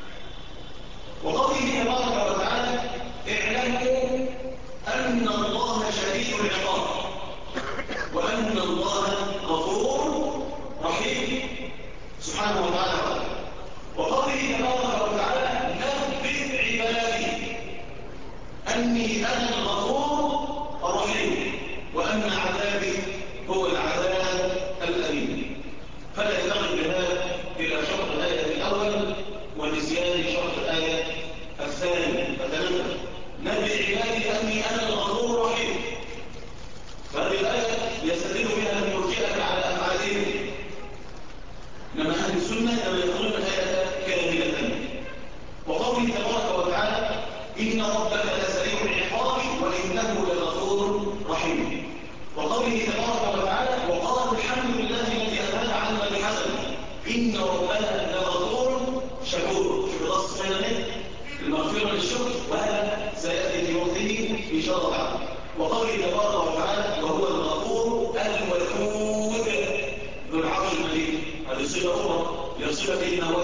وقوله تبارك وتعالى اعلموا أن الله شديد العقاب وأن الله غفور رحيم سبحانه وتعالى. وقوله تبارك وتعالى نبئ عبادي أني أنا الغفور الرحيم وأن عذابي هو العذاب الأليم. فلا ينبغي بهذا إلى شرط الآية الأول ونسيان شرط الآية الثاني. فتنبه نبئ عبادي أني أنا الغفور الرحيم. فهذه الآية يستدل بها المرجئة على أفعالهم، إنما أهل السنة لم يقولون الآية كاملة. وقوله تبارك وتعالى إن ربك لسريع العقاب وإنه لغفور رحيم. وقوله تبارك وتعالى وقال الحمد لله الذي أذهب عنا الحزن إن ربنا لغفور شكور. في الرص بين المغفرة للشكر وهذا سيأتي في وقته إن شاء الله تعالى. وقوله تبارك وتعالى وهو الغفور الودود ذو العرش المجيد. هذه صفة أخرى لصفة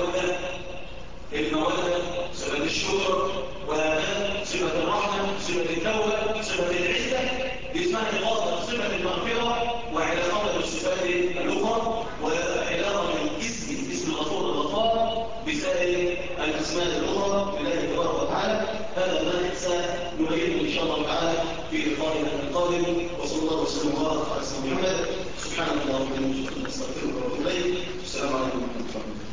المودة صفة الشكر وهذا صفة الرحمة صفة التوبة صفة العزة. اسمها إضافة صفة المغفرة وعلاقة بالصفات الأخرى وعلاقة اسم الغفور الغفار بسائر الأسماء الأخرى لله تبارك وتعالى. هذا ما سنبينه إن شاء الله تعالى في لقائنا القادم. وصلى الله وسلم وبارك على سيدنا محمد. سبحانك اللهم وبحمدك نستغفرك ونتوب إليك. السلام عليكم ورحمة الله.